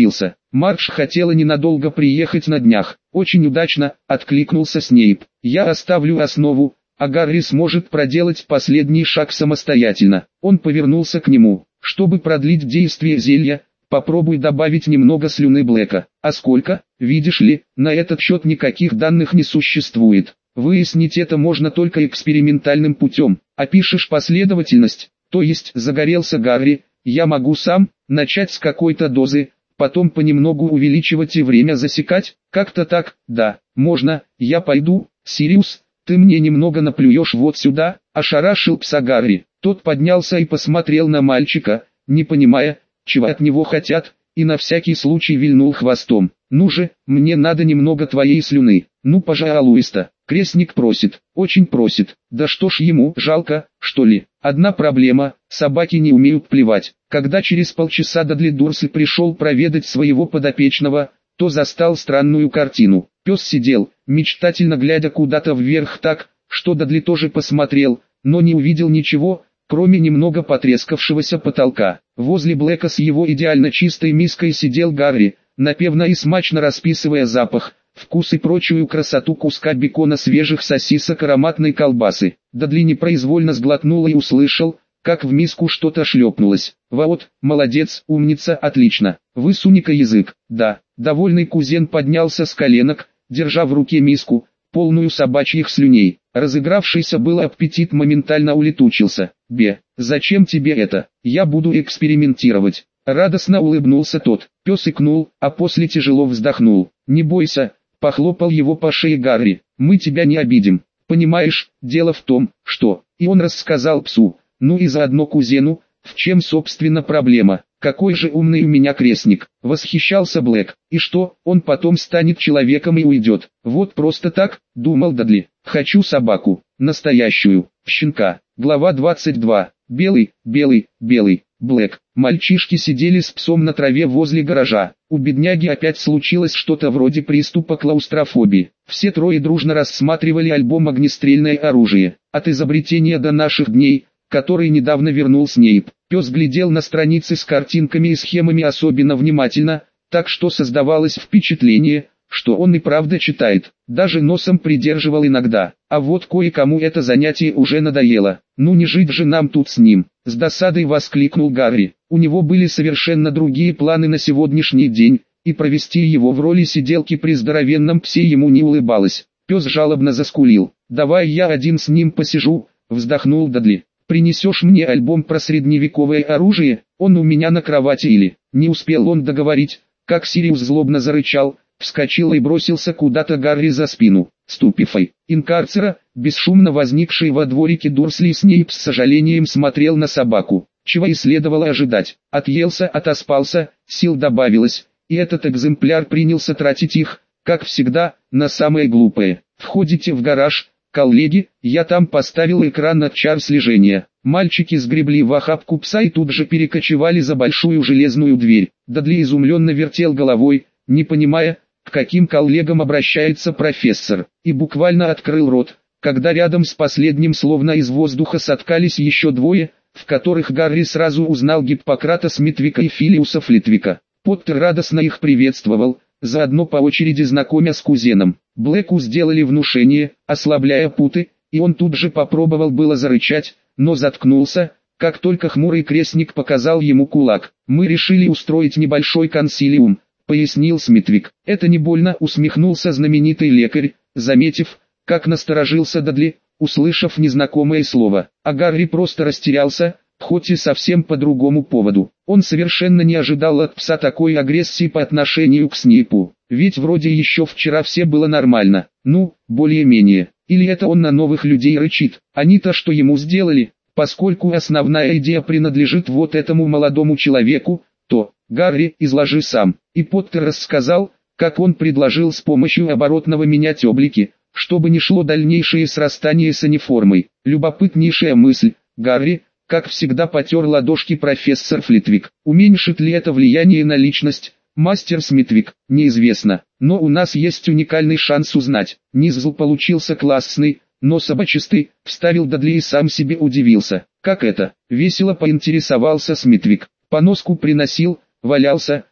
S1: Мардж хотела ненадолго приехать на днях. Очень удачно, откликнулся Снейп. Я оставлю основу, а Гарри сможет проделать последний шаг самостоятельно. Он повернулся к нему. Чтобы продлить действие зелья, попробуй добавить немного слюны Блэка. А сколько? Видишь ли, на этот счет никаких данных не существует. Выяснить это можно только экспериментальным путем. Опишешь последовательность, то есть загорелся Гарри, я могу сам начать с какой-то дозы, потом понемногу увеличивать и время засекать, как-то так, да, можно, я пойду, Сириус, ты мне немного наплюешь вот сюда, ошарашил пса Гарри. Тот поднялся и посмотрел на мальчика, не понимая, чего от него хотят, и на всякий случай вильнул хвостом. Ну же, мне надо немного твоей слюны, ну пожалуйста. Крестник просит, очень просит, да что ж ему, жалко, что ли? Одна проблема, собаки не умеют плевать. Когда через полчаса Дадли Дурсли пришел проведать своего подопечного, то застал странную картину. Пес сидел, мечтательно глядя куда-то вверх так, что Дадли тоже посмотрел, но не увидел ничего, кроме немного потрескавшегося потолка. Возле Блэка с его идеально чистой миской сидел Гарри, напевно и смачно расписывая запах, вкус и прочую красоту куска бекона, свежих сосисок, ароматной колбасы. Дадли непроизвольно сглотнула и услышал, как в миску что-то шлепнулось. Вот, молодец, умница, отлично. Высуни-ка язык. Да, довольный кузен поднялся с коленок, держа в руке миску, полную собачьих слюней. Разыгравшийся был аппетит моментально улетучился. Бе, зачем тебе это? Я буду экспериментировать. Радостно улыбнулся тот. Пес икнул, а после тяжело вздохнул. Не бойся. Похлопал его по шее Гарри. Мы тебя не обидим. Понимаешь, дело в том, что... И он рассказал псу, ну и заодно кузену, в чем собственно проблема. Какой же умный у меня крестник. Восхищался Блэк. И что, он потом станет человеком и уйдет. Вот просто так, думал Дадли. Хочу собаку. Настоящую. Щенка. Глава двадцать два. Белый, белый, белый. Блэк. Мальчишки сидели с псом на траве возле гаража. У бедняги опять случилось что-то вроде приступа клаустрофобии. Все трое дружно рассматривали альбом «Огнестрельное оружие». От изобретения до наших дней, который недавно вернул Снейп. Пес глядел на страницы с картинками и схемами особенно внимательно, так что создавалось впечатление, что он и правда читает. Даже носом придерживал иногда. А вот кое-кому это занятие уже надоело. Ну не жить же нам тут с ним. С досадой воскликнул Гарри. У него были совершенно другие планы на сегодняшний день, и провести его в роли сиделки при здоровенном псе ему не улыбалось. Пес жалобно заскулил. «Давай я один с ним посижу», вздохнул Дадли. «Принесешь мне альбом про средневековое оружие, он у меня на кровати или...» Не успел он договорить, как Сириус злобно зарычал, вскочил и бросился куда-то Гарри за спину. Ступифай. Инкарцера, бесшумно возникший во дворике Дурсли, Снейп с сожалением смотрел на собаку. Чего и следовало ожидать. Отъелся, отоспался, сил добавилось, и этот экземпляр принялся тратить их, как всегда, на самое глупое. «Входите в гараж, коллеги, я там поставил экран от чар слежения». Мальчики сгребли в охапку пса и тут же перекочевали за большую железную дверь. Дадли изумленно вертел головой, не понимая, к каким коллегам обращается профессор, и буквально открыл рот, когда рядом с последним словно из воздуха соткались еще двое, в которых Гарри сразу узнал Гиппократа Смитвика и Филиуса Флитвика. Поттер радостно их приветствовал, заодно по очереди знакомя с кузеном. Блэку сделали внушение, ослабляя путы, и он тут же попробовал было зарычать, но заткнулся, как только хмурый крестник показал ему кулак. «Мы решили устроить небольшой консилиум», — пояснил Смитвик. «Это не больно», — усмехнулся знаменитый лекарь, заметив, как насторожился Дадли, услышав незнакомое слово. А Гарри просто растерялся, хоть и совсем по другому поводу. Он совершенно не ожидал от пса такой агрессии по отношению к Снейпу. Ведь вроде еще вчера все было нормально. Ну, более-менее. Или это он на новых людей рычит? Они-то что ему сделали? Поскольку основная идея принадлежит вот этому молодому человеку, то, Гарри, изложи сам. И Поттер рассказал, как он предложил с помощью оборотного менять облики, чтобы не шло дальнейшее срастание с униформой. Любопытнейшая мысль, Гарри, как всегда потер ладошки профессор Флитвик. Уменьшит ли это влияние на личность? Мастер Смитвик, неизвестно, но у нас есть уникальный шанс узнать. Низл получился классный, но собачистый, вставил Дадли и сам себе удивился. Как это? Весело поинтересовался Смитвик. Поноску приносил, валялся,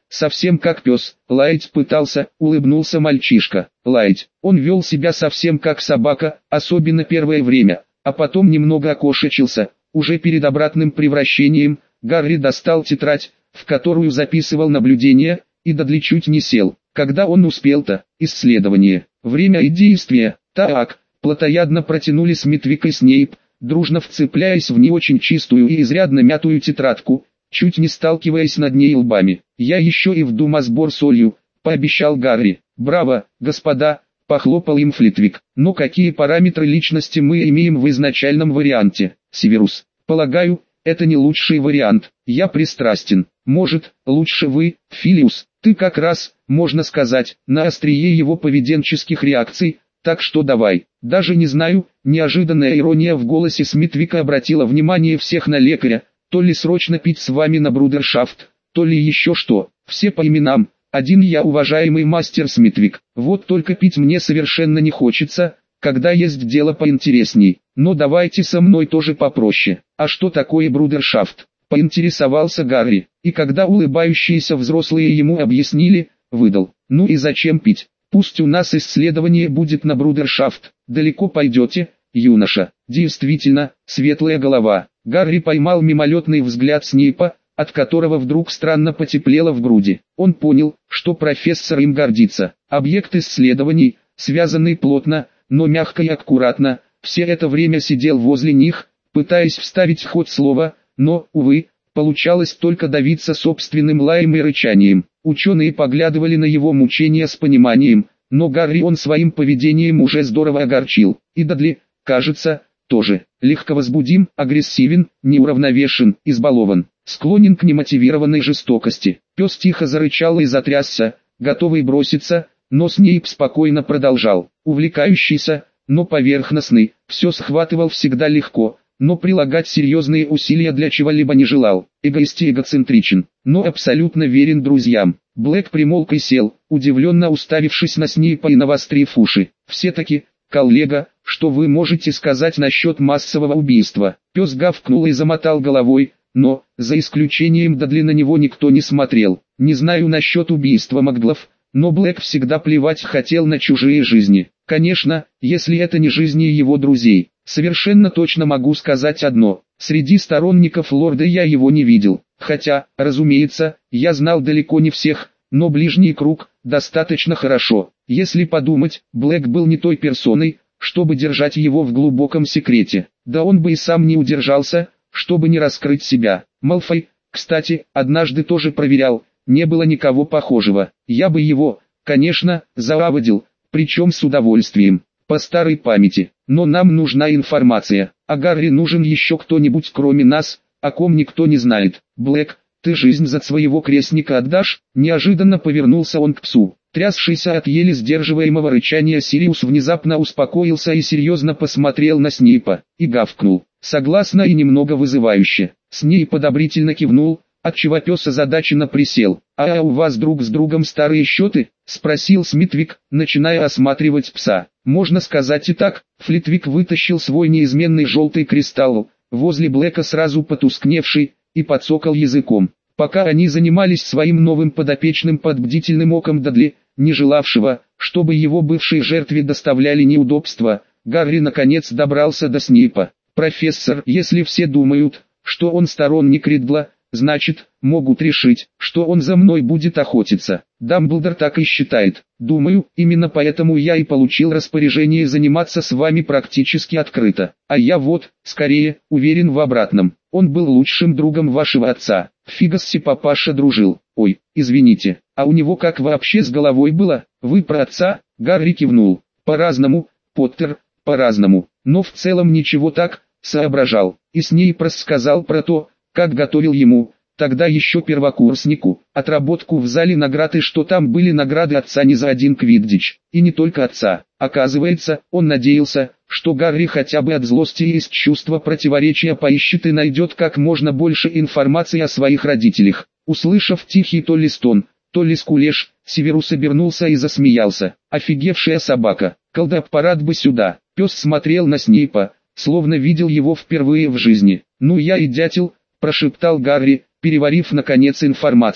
S1: совсем как пес. Лаять пытался, улыбнулся мальчишка. Лаять. Он вел себя совсем как собака, особенно первое время, а потом немного окошечился. Уже перед обратным превращением, Гарри достал тетрадь, в которую записывал наблюдения, и Дадли чуть не сел. Когда он успел-то? Исследование. Время и действие. Так, плотоядно протянули Смитвик и Снейп, дружно вцепляясь в не очень чистую и изрядно мятую тетрадку, чуть не сталкиваясь над ней лбами. «Я еще и в думосбор солью», — пообещал Гарри. «Браво, господа», — похлопал им Флитвик. «Но какие параметры личности мы имеем в изначальном варианте, Северус? Полагаю, это не лучший вариант. Я пристрастен. Может, лучше вы, Филиус? Ты как раз, можно сказать, на острие его поведенческих реакций, так что давай». Даже не знаю, неожиданная ирония в голосе Смитвика обратила внимание всех на лекаря. То ли срочно пить с вами на брудершафт, то ли еще что. Все по именам. Один я, уважаемый мастер Смитвик. Вот только пить мне совершенно не хочется, когда есть дело поинтересней. Но давайте со мной тоже попроще. А что такое брудершафт? Поинтересовался Гарри. И когда улыбающиеся взрослые ему объяснили, выдал. Ну и зачем пить? Пусть у нас исследование будет на брудершафт. Далеко пойдете, юноша? Действительно, светлая голова. Гарри поймал мимолетный взгляд Снейпа, от которого вдруг странно потеплело в груди. Он понял, что профессор им гордится. Объект исследований, связанный плотно, но мягко и аккуратно, все это время сидел возле них, пытаясь вставить в ход слово, но, увы, получалось только давиться собственным лаем и рычанием. Ученые поглядывали на его мучения с пониманием, но Гарри он своим поведением уже здорово огорчил. И Дадли, кажется, тоже. Легковозбудим, агрессивен, неуравновешен, избалован, склонен к немотивированной жестокости. Пес тихо зарычал и затрясся, готовый броситься, но Снейп спокойно продолжал. Увлекающийся, но поверхностный, все схватывал всегда легко, но прилагать серьезные усилия для чего-либо не желал. Эгоист и эгоцентричен, но абсолютно верен друзьям. Блэк примолк и сел, удивленно уставившись на Снейпа и навострив уши. «Все-таки, коллега, что вы можете сказать насчет массового убийства?» Пес гавкнул и замотал головой, но, за исключением Дадли, на него никто не смотрел. «Не знаю насчет убийства Макглов, но Блэк всегда плевать хотел на чужие жизни. Конечно, если это не жизни его друзей. Совершенно точно могу сказать одно. Среди сторонников лорда я его не видел. Хотя, разумеется, я знал далеко не всех, но ближний круг достаточно хорошо. Если подумать, Блэк был не той персоной, чтобы держать его в глубоком секрете. Да он бы и сам не удержался, чтобы не раскрыть себя. Малфой, кстати, однажды тоже проверял, не было никого похожего. Я бы его, конечно, завадил, причем с удовольствием, по старой памяти. Но нам нужна информация, а Гарри нужен еще кто-нибудь кроме нас, о ком никто не знает. Блэк, ты жизнь за своего крестника отдашь? Неожиданно повернулся он к псу. Трясшийся от еле сдерживаемого рычания Сириус внезапно успокоился и серьезно посмотрел на Снейпа, и гавкнул. Согласно и немного вызывающе. Снейп одобрительно кивнул, отчего пес озадаченно присел. «А у вас друг с другом старые счеты?» — спросил Смитвик, начиная осматривать пса. «Можно сказать и так». Флитвик вытащил свой неизменный желтый кристалл, возле Блэка сразу потускневший, и подсокал языком. Пока они занимались своим новым подопечным под бдительным оком Дадли, не желавшего, чтобы его бывшей жертве доставляли неудобства, Гарри наконец добрался до Снейпа. «Профессор, если все думают, что он сторонник Ридла, значит, могут решить, что он за мной будет охотиться. Дамблдор так и считает. Думаю, именно поэтому я и получил распоряжение заниматься с вами практически открыто. А я вот, скорее, уверен в обратном. Он был лучшим другом вашего отца. Фигасси папаша дружил. Ой, извините, а у него как вообще с головой было? Вы про отца?» Гарри кивнул. «По-разному, Поттер, по-разному. Но в целом ничего так, соображал. И Снейп рассказал про то, как готовил ему, тогда еще первокурснику, отработку в зале наград, и что там были награды отца не за один квиддич, и не только отца. Оказывается, он надеялся, что Гарри хотя бы от злости и из чувства противоречия поищет и найдет как можно больше информации о своих родителях». Услышав тихий то ли стон, то ли скулеж, Северус обернулся и засмеялся. «Офигевшая собака, колдаппарат бы сюда». Пес смотрел на Снейпа, словно видел его впервые в жизни. «Ну я и дятел», — прошептал Гарри, переварив наконец информацию.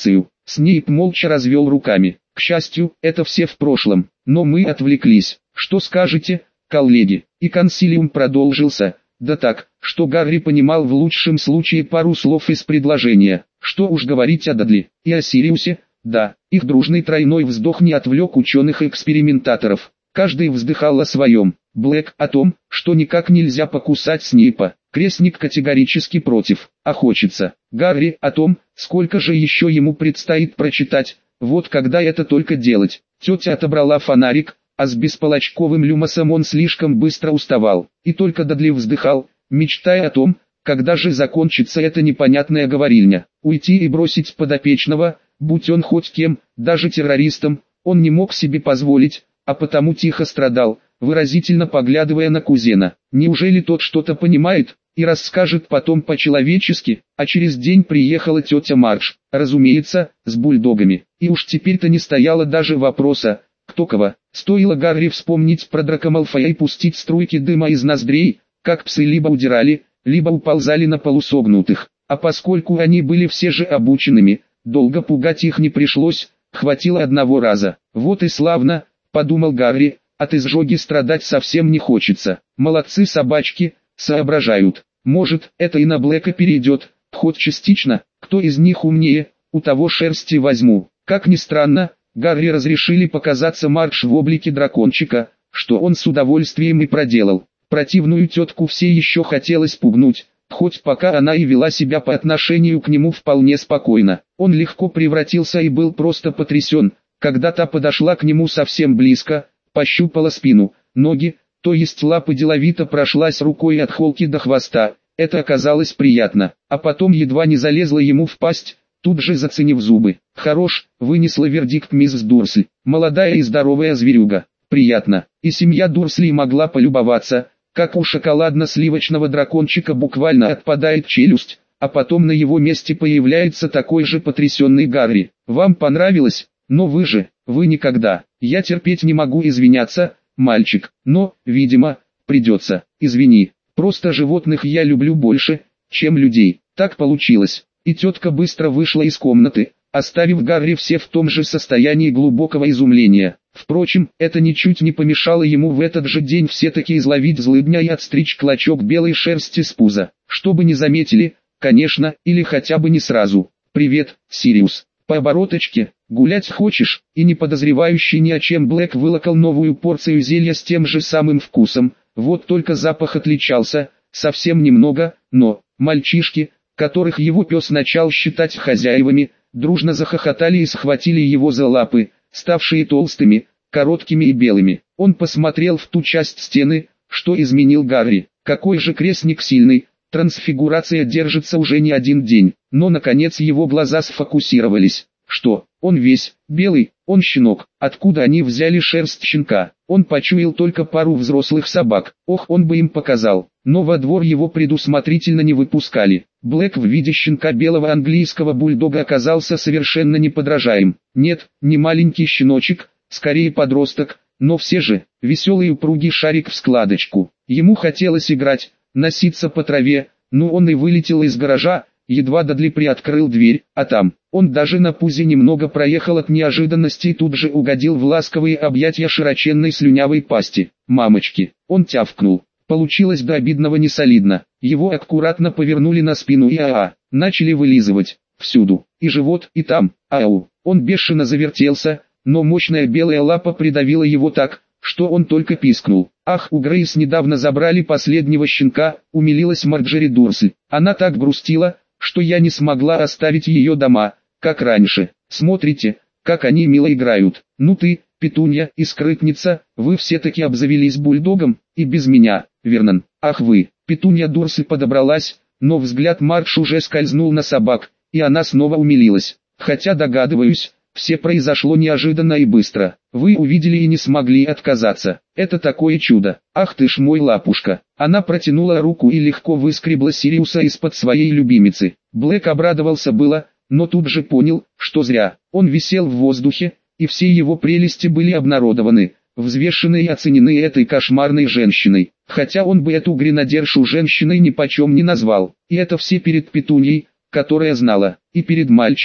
S1: Снейп молча развел руками. К счастью, это все в прошлом, но мы отвлеклись. Что скажете, коллеги? И консилиум продолжился, да так, что Гарри понимал в лучшем случае пару слов из предложения. Что уж говорить о Дадли и о Сириусе, да, их дружный тройной вздох не отвлек ученых-экспериментаторов. Каждый вздыхал о своем. Блэк о том, что никак нельзя покусать Снейпа. Крестник категорически против, а хочется. Гарри о том, сколько же еще ему предстоит прочитать. Вот когда это только делать. Тетя отобрала фонарик, а с бесполочковым Люмосом он слишком быстро уставал. И только Дадли вздыхал, мечтая о том, когда же закончится эта непонятная говорильня. Уйти и бросить подопечного, будь он хоть кем, даже террористом, он не мог себе позволить, а потому тихо страдал, выразительно поглядывая на кузена. Неужели тот что-то понимает и расскажет потом по-человечески? А через день приехала тетя Мардж, разумеется, с бульдогами. И уж теперь-то не стояло даже вопроса, кто кого. Стоило Гарри вспомнить про Драко Малфоя и пустить струйки дыма из ноздрей, как псы либо удирали, либо уползали на полусогнутых. А поскольку они были все же обученными, долго пугать их не пришлось, хватило одного раза. Вот и славно, подумал Гарри, от изжоги страдать совсем не хочется. Молодцы собачки, соображают. Может, это и на Блэка перейдет, хоть частично. Кто из них умнее, у того шерсти возьму. Как ни странно, Гарри разрешили показаться Мардж в облике дракончика, что он с удовольствием и проделал. Противную тетку все еще хотелось пугнуть, хоть пока она и вела себя по отношению к нему вполне спокойно. Он легко превратился и был просто потрясен, когда та подошла к нему совсем близко, пощупала спину, ноги, то есть лапы, деловито прошлась рукой от холки до хвоста. Это оказалось приятно, а потом едва не залезла ему в пасть, тут же заценив зубы. «Хорош», — вынесла вердикт миссис Дурсли, молодая и здоровая зверюга. Приятно, и семья Дурсли могла полюбоваться, как у шоколадно-сливочного дракончика буквально отпадает челюсть, а потом на его месте появляется такой же потрясенный Гарри. «Вам понравилось? Но вы же, вы никогда. Я терпеть не могу извиняться, мальчик, но, видимо, придется. Извини, просто животных я люблю больше, чем людей. Так получилось». И тетка быстро вышла из комнаты, оставив Гарри все в том же состоянии глубокого изумления. Впрочем, это ничуть не помешало ему в этот же день все-таки изловить злыдня и отстричь клочок белой шерсти с пуза, чтобы не заметили, конечно, или хотя бы не сразу. «Привет, Сириус. По обороточке, гулять хочешь?» И не подозревающий ни о чем Блэк вылокал новую порцию зелья с тем же самым вкусом, вот только запах отличался, совсем немного, но, мальчишки, которых его пес начал считать хозяевами, дружно захохотали и схватили его за лапы, ставшие толстыми, короткими и белыми. Он посмотрел в ту часть стены, что изменил Гарри. Какой же крестник сильный, трансфигурация держится уже не один день, но наконец его глаза сфокусировались. Что, он весь белый, он щенок, откуда они взяли шерсть щенка? Он почуял только пару взрослых собак, ох, он бы им показал, но во двор его предусмотрительно не выпускали. Блэк в виде щенка белого английского бульдога оказался совершенно неподражаем. Нет, не маленький щеночек, скорее подросток, но все же, веселый упругий шарик в складочку. Ему хотелось играть, носиться по траве, ну он и вылетел из гаража, едва Дадли приоткрыл дверь, а там, он даже на пузе немного проехал от неожиданности и тут же угодил в ласковые объятия широченной слюнявой пасти. «Мамочки!» Он тявкнул. Получилось до обидного несолидно. Его аккуратно повернули на спину и а-а, начали вылизывать. Всюду, и живот, и там, ау. Он бешено завертелся, но мощная белая лапа придавила его так, что он только пискнул. «Ах, у Грейс недавно забрали последнего щенка», — умилилась Марджери Дурсли. «Она так грустила, что я не смогла оставить ее дома, как раньше. Смотрите, как они мило играют. Ну ты, Петунья и скрытница, вы все-таки обзавелись бульдогом, и без меня, Вернон». «Ах вы!» Петунья Дурсли подобралась, но взгляд Мардж уже скользнул на собак, и она снова умилилась. «Хотя догадываюсь, все произошло неожиданно и быстро. Вы увидели и не смогли отказаться. Это такое чудо. Ах ты ж мой лапушка». Она протянула руку и легко выскребла Сириуса из-под своей любимицы. Блэк обрадовался было, но тут же понял, что зря. Он висел в воздухе, и все его прелести были обнародованы, взвешены и оценены этой кошмарной женщиной. Хотя он бы эту гренадершу женщиной ни почем не назвал. И это все перед Петуньей, которая знала, и перед мальчиками.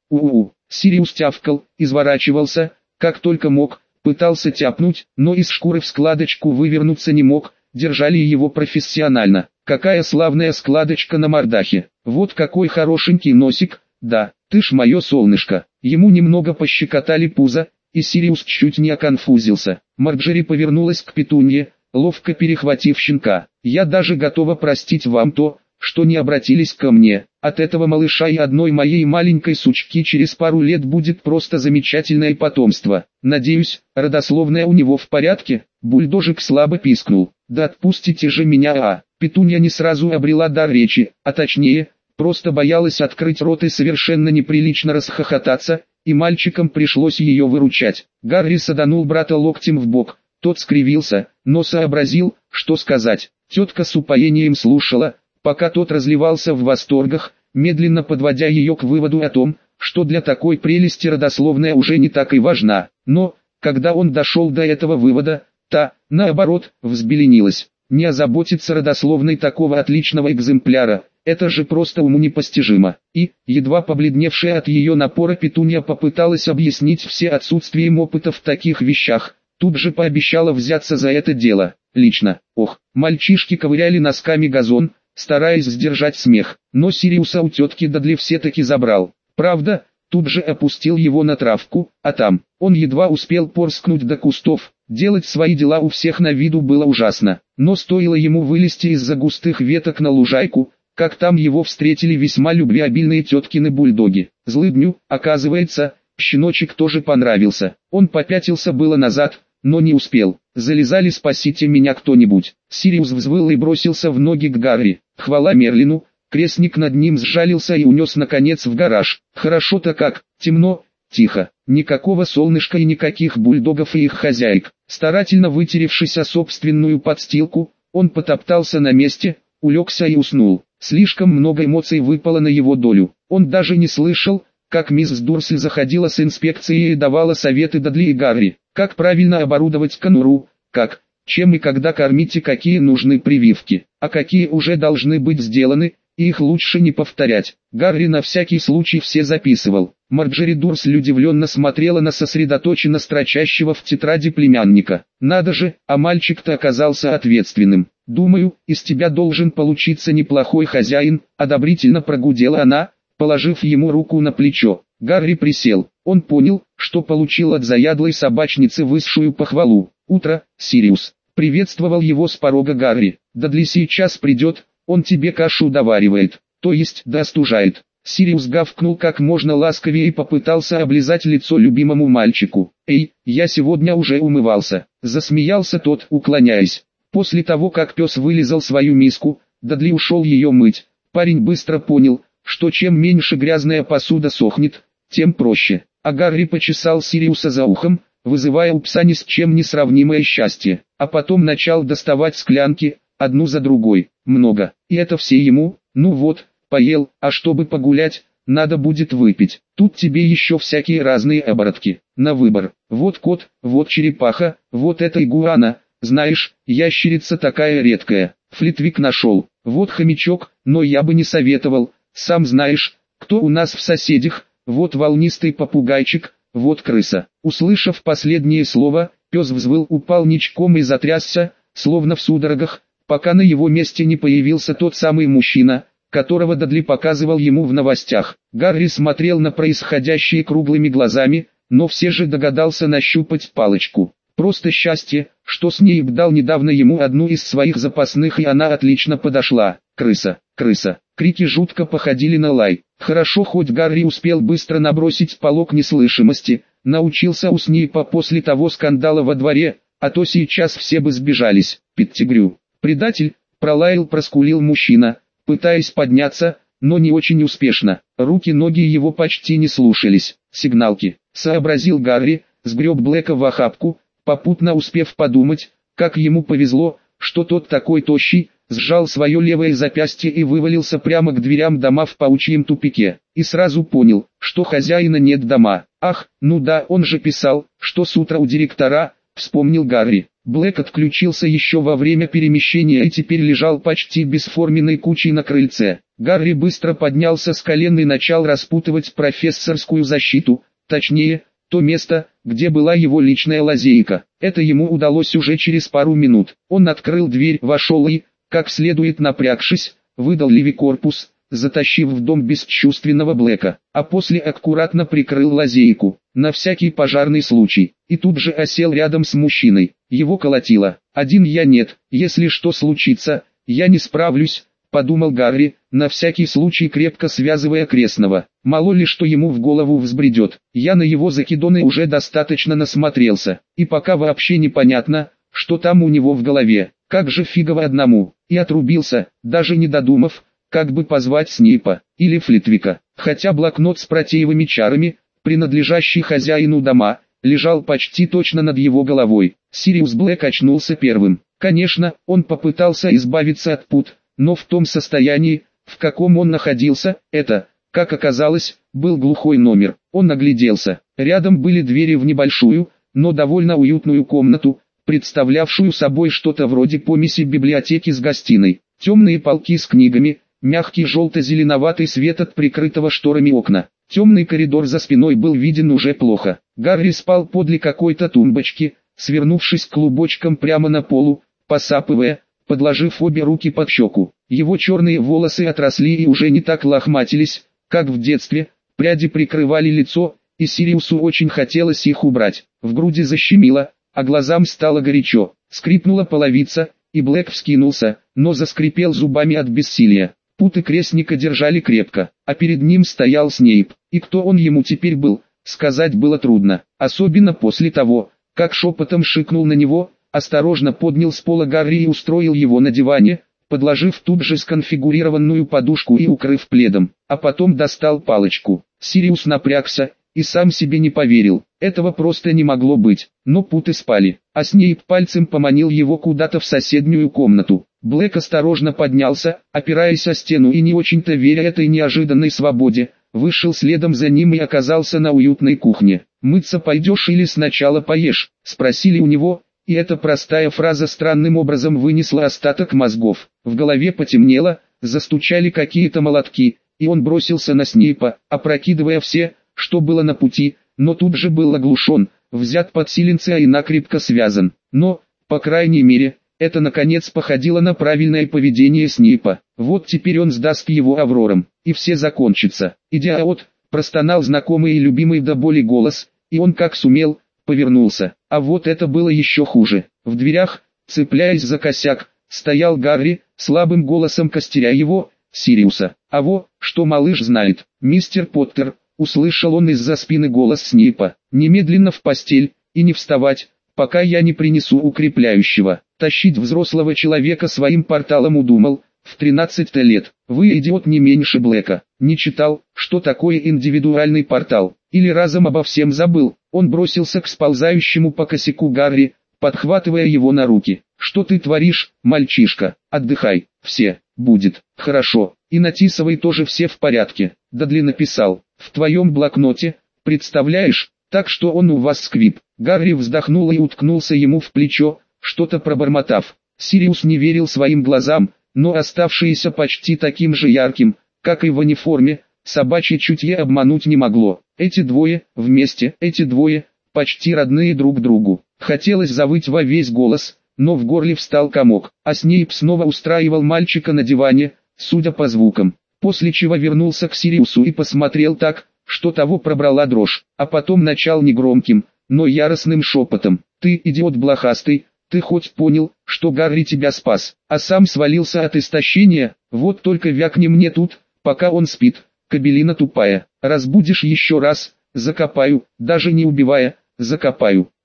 S1: У-у-у. Сириус тявкал, изворачивался, как только мог, пытался тяпнуть, но из шкуры в складочку вывернуться не мог, держали его профессионально. Какая славная складочка на мордахе, вот какой хорошенький носик, да, ты ж мое солнышко. Ему немного пощекотали пузо, и Сириус чуть не оконфузился. Марджери повернулась к Петунье, ловко перехватив щенка. Я даже готова простить вам то, что не обратились ко мне. От этого малыша и одной моей маленькой сучки через пару лет будет просто замечательное потомство. Надеюсь, родословная у него в порядке. Бульдожик слабо пискнул. Да отпустите же меня, а. Петунья не сразу обрела дар речи, а точнее, просто боялась открыть рот и совершенно неприлично расхохотаться, и мальчикам пришлось ее выручать. Гарри саданул брата локтем в бок, тот скривился, но сообразил, что сказать. Тетка с упоением слушала, пока тот разливался в восторгах, медленно подводя ее к выводу о том, что для такой прелести родословная уже не так и важна. Но, когда он дошел до этого вывода, та, наоборот, взбеленилась. Не озаботиться родословной такого отличного экземпляра, это же просто уму непостижимо. И, едва побледневшая от ее напора Петунья попыталась объяснить все отсутствием опыта в таких вещах, тут же пообещала взяться за это дело, лично. Ох, мальчишки ковыряли носками газон, стараясь сдержать смех, но Сириуса у тетки Дадли все-таки забрал. Правда, тут же опустил его на травку, а там, он едва успел порскнуть до кустов. Делать свои дела у всех на виду было ужасно, но стоило ему вылезти из-за густых веток на лужайку, как там его встретили весьма любвеобильные теткины бульдоги. Злыдню, оказывается, щеночек тоже понравился. Он попятился было назад, но не успел. «Залезали, спасите меня кто-нибудь!» Сириус взвыл и бросился в ноги к Гарри. Хвала Мерлину, крестник над ним сжалился и унес наконец в гараж. Хорошо-то как, темно, тихо, никакого солнышка и никаких бульдогов и их хозяек. Старательно вытеревшись о собственную подстилку, он потоптался на месте, улегся и уснул. Слишком много эмоций выпало на его долю. Он даже не слышал, как мисс Дурсль заходила с инспекцией и давала советы Дадли и Гарри, как правильно оборудовать конуру, как, чем и когда кормить и какие нужны прививки, а какие уже должны быть сделаны, и их лучше не повторять. Гарри на всякий случай все записывал. Марджери Дурсль удивленно смотрела на сосредоточенно строчащего в тетради племянника. Надо же, а мальчик-то оказался ответственным. «Думаю, из тебя должен получиться неплохой хозяин», — одобрительно прогудела она, положив ему руку на плечо. Гарри присел. Он понял, что получил от заядлой собачницы высшую похвалу. «Утро, Сириус!» — приветствовал его с порога Гарри. «Дадли сейчас придет, он тебе кашу доваривает, то есть достужает». Сириус гавкнул как можно ласковее и попытался облизать лицо любимому мальчику. «Эй, я сегодня уже умывался», — засмеялся тот, уклоняясь. После того, как пес вылизал свою миску, Дадли ушел ее мыть. Парень быстро понял, что чем меньше грязная посуда сохнет, тем проще. А Гарри почесал Сириуса за ухом, вызывая у пса ни с чем не сравнимое счастье. А потом начал доставать склянки, одну за другой. Много. И это все ему. Ну вот, поел, а чтобы погулять, надо будет выпить. Тут тебе еще всякие разные оборотки. На выбор. Вот кот, вот черепаха, вот эта игуана. Знаешь, ящерица такая редкая. Флитвик нашел. Вот хомячок, но я бы не советовал. Сам знаешь, кто у нас в соседях. Вот волнистый попугайчик, вот крыса. Услышав последнее слово, пес взвыл, упал ничком и затрясся, словно в судорогах, пока на его месте не появился тот самый мужчина, которого Дадли показывал ему в новостях. Гарри смотрел на происходящее круглыми глазами, но все же догадался нащупать палочку. Просто счастье, что Снейп дал недавно ему одну из своих запасных, и она отлично подошла. Крыса, крыса. Крики жутко походили на лай. Хорошо, хоть Гарри успел быстро набросить полог неслышимости, научился у Снейпа после того скандала во дворе, а то сейчас все бы сбежались. Петтигрю. Предатель, пролаял, проскулил мужчина, пытаясь подняться, но не очень успешно. Руки-ноги его почти не слушались. Сигналки, сообразил Гарри, сгреб Блэка в охапку, попутно успев подумать, как ему повезло, что тот такой тощий, сжал свое левое запястье и вывалился прямо к дверям дома в паучьем тупике. И сразу понял, что хозяина нет дома. Ах, ну да, он же писал, что с утра у директора, вспомнил Гарри. Блэк отключился еще во время перемещения и теперь лежал почти бесформенной кучей на крыльце. Гарри быстро поднялся с колен и начал распутывать профессорскую защиту, точнее, то место, где была его личная лазейка. Это ему удалось уже через пару минут. Он открыл дверь, вошел и, как следует напрягшись, выдал левый корпус, затащив в дом бесчувственного Блэка, а после аккуратно прикрыл лазейку, на всякий пожарный случай, и тут же осел рядом с мужчиной. Его колотило. «Один я нет, если что случится, я не справлюсь», — подумал Гарри, на всякий случай крепко связывая крестного. Мало ли что ему в голову взбредет. Я на его закидоны уже достаточно насмотрелся, и пока вообще непонятно, что там у него в голове. Как же фигово одному. И отрубился, даже не додумав, как бы позвать Снейпа, или Флитвика, хотя блокнот с протеевыми чарами, принадлежащий хозяину дома, лежал почти точно над его головой. Сириус Блэк очнулся первым. Конечно, он попытался избавиться от пут, но в том состоянии, в каком он находился, это, как оказалось, был глухой номер. Он огляделся. Рядом были двери в небольшую, но довольно уютную комнату, представлявшую собой что-то вроде помеси библиотеки с гостиной. Темные полки с книгами, мягкий желто-зеленоватый свет от прикрытого шторами окна. Темный коридор за спиной был виден уже плохо. Гарри спал подле какой-то тумбочки, свернувшись клубочком прямо на полу, посапывая, подложив обе руки под щеку. Его черные волосы отросли и уже не так лохматились, как в детстве, пряди прикрывали лицо, и Сириусу очень хотелось их убрать. В груди защемило, а глазам стало горячо. Скрипнула половица, и Блэк вскинулся, но заскрипел зубами от бессилия. Путы крестника держали крепко, а перед ним стоял Снейп, и кто он ему теперь был, сказать было трудно, особенно после того, как шепотом шикнул на него, осторожно поднял с пола Гарри и устроил его на диване, подложив тут же сконфигурированную подушку и укрыв пледом, а потом достал палочку. Сириус напрягся, и сам себе не поверил, этого просто не могло быть, но путы спали, а Снейп пальцем поманил его куда-то в соседнюю комнату. Блэк осторожно поднялся, опираясь о стену и не очень-то веря этой неожиданной свободе, вышел следом за ним и оказался на уютной кухне. «Мыться пойдешь или сначала поешь?» — спросили у него, и эта простая фраза странным образом вынесла остаток мозгов. В голове потемнело, застучали какие-то молотки, и он бросился на Снейпа, опрокидывая все, что было на пути, но тут же был оглушен, взят под силенцы и накрепко связан. Но, по крайней мере, это наконец походило на правильное поведение Снейпа. Вот теперь он сдаст его Аврорам, и все закончится. «Идиот!» — простонал знакомый и любимый до боли голос, и он как сумел, повернулся. А вот это было еще хуже. В дверях, цепляясь за косяк, стоял Гарри, слабым голосом костеря его, Сириуса. «А во, что малыш знает, мистер Поттер!» — услышал он из-за спины голос Снейпа. «Немедленно в постель, и не вставать, пока я не принесу укрепляющего». Тащить взрослого человека своим порталом удумал, в тринадцать лет. Вы идиот не меньше Блэка. Не читал, что такое индивидуальный портал, или разом обо всем забыл. Он бросился к сползающему по косяку Гарри, подхватывая его на руки. «Что ты творишь, мальчишка? Отдыхай, все, будет, хорошо, и на Тисовой тоже все в порядке». Дадли написал, «В твоем блокноте, представляешь, так что он у вас сквип». Гарри вздохнул и уткнулся ему в плечо, что-то пробормотав. Сириус не верил своим глазам, но оставшееся почти таким же ярким, как и в униформе, собачье чутье обмануть не могло. Эти двое, вместе, эти двое, почти родные друг другу. Хотелось завыть во весь голос, но в горле встал комок, а Снейп снова устраивал мальчика на диване, судя по звукам. После чего вернулся к Сириусу и посмотрел так, что того пробрала дрожь, а потом начал негромким, но яростным шепотом: «Ты, идиот блохастый, ты хоть понял, что Гарри тебя спас, а сам свалился от истощения? Вот только вякни мне тут, пока он спит, кобелина тупая. Разбудишь еще раз, закопаю, даже не убивая, закопаю».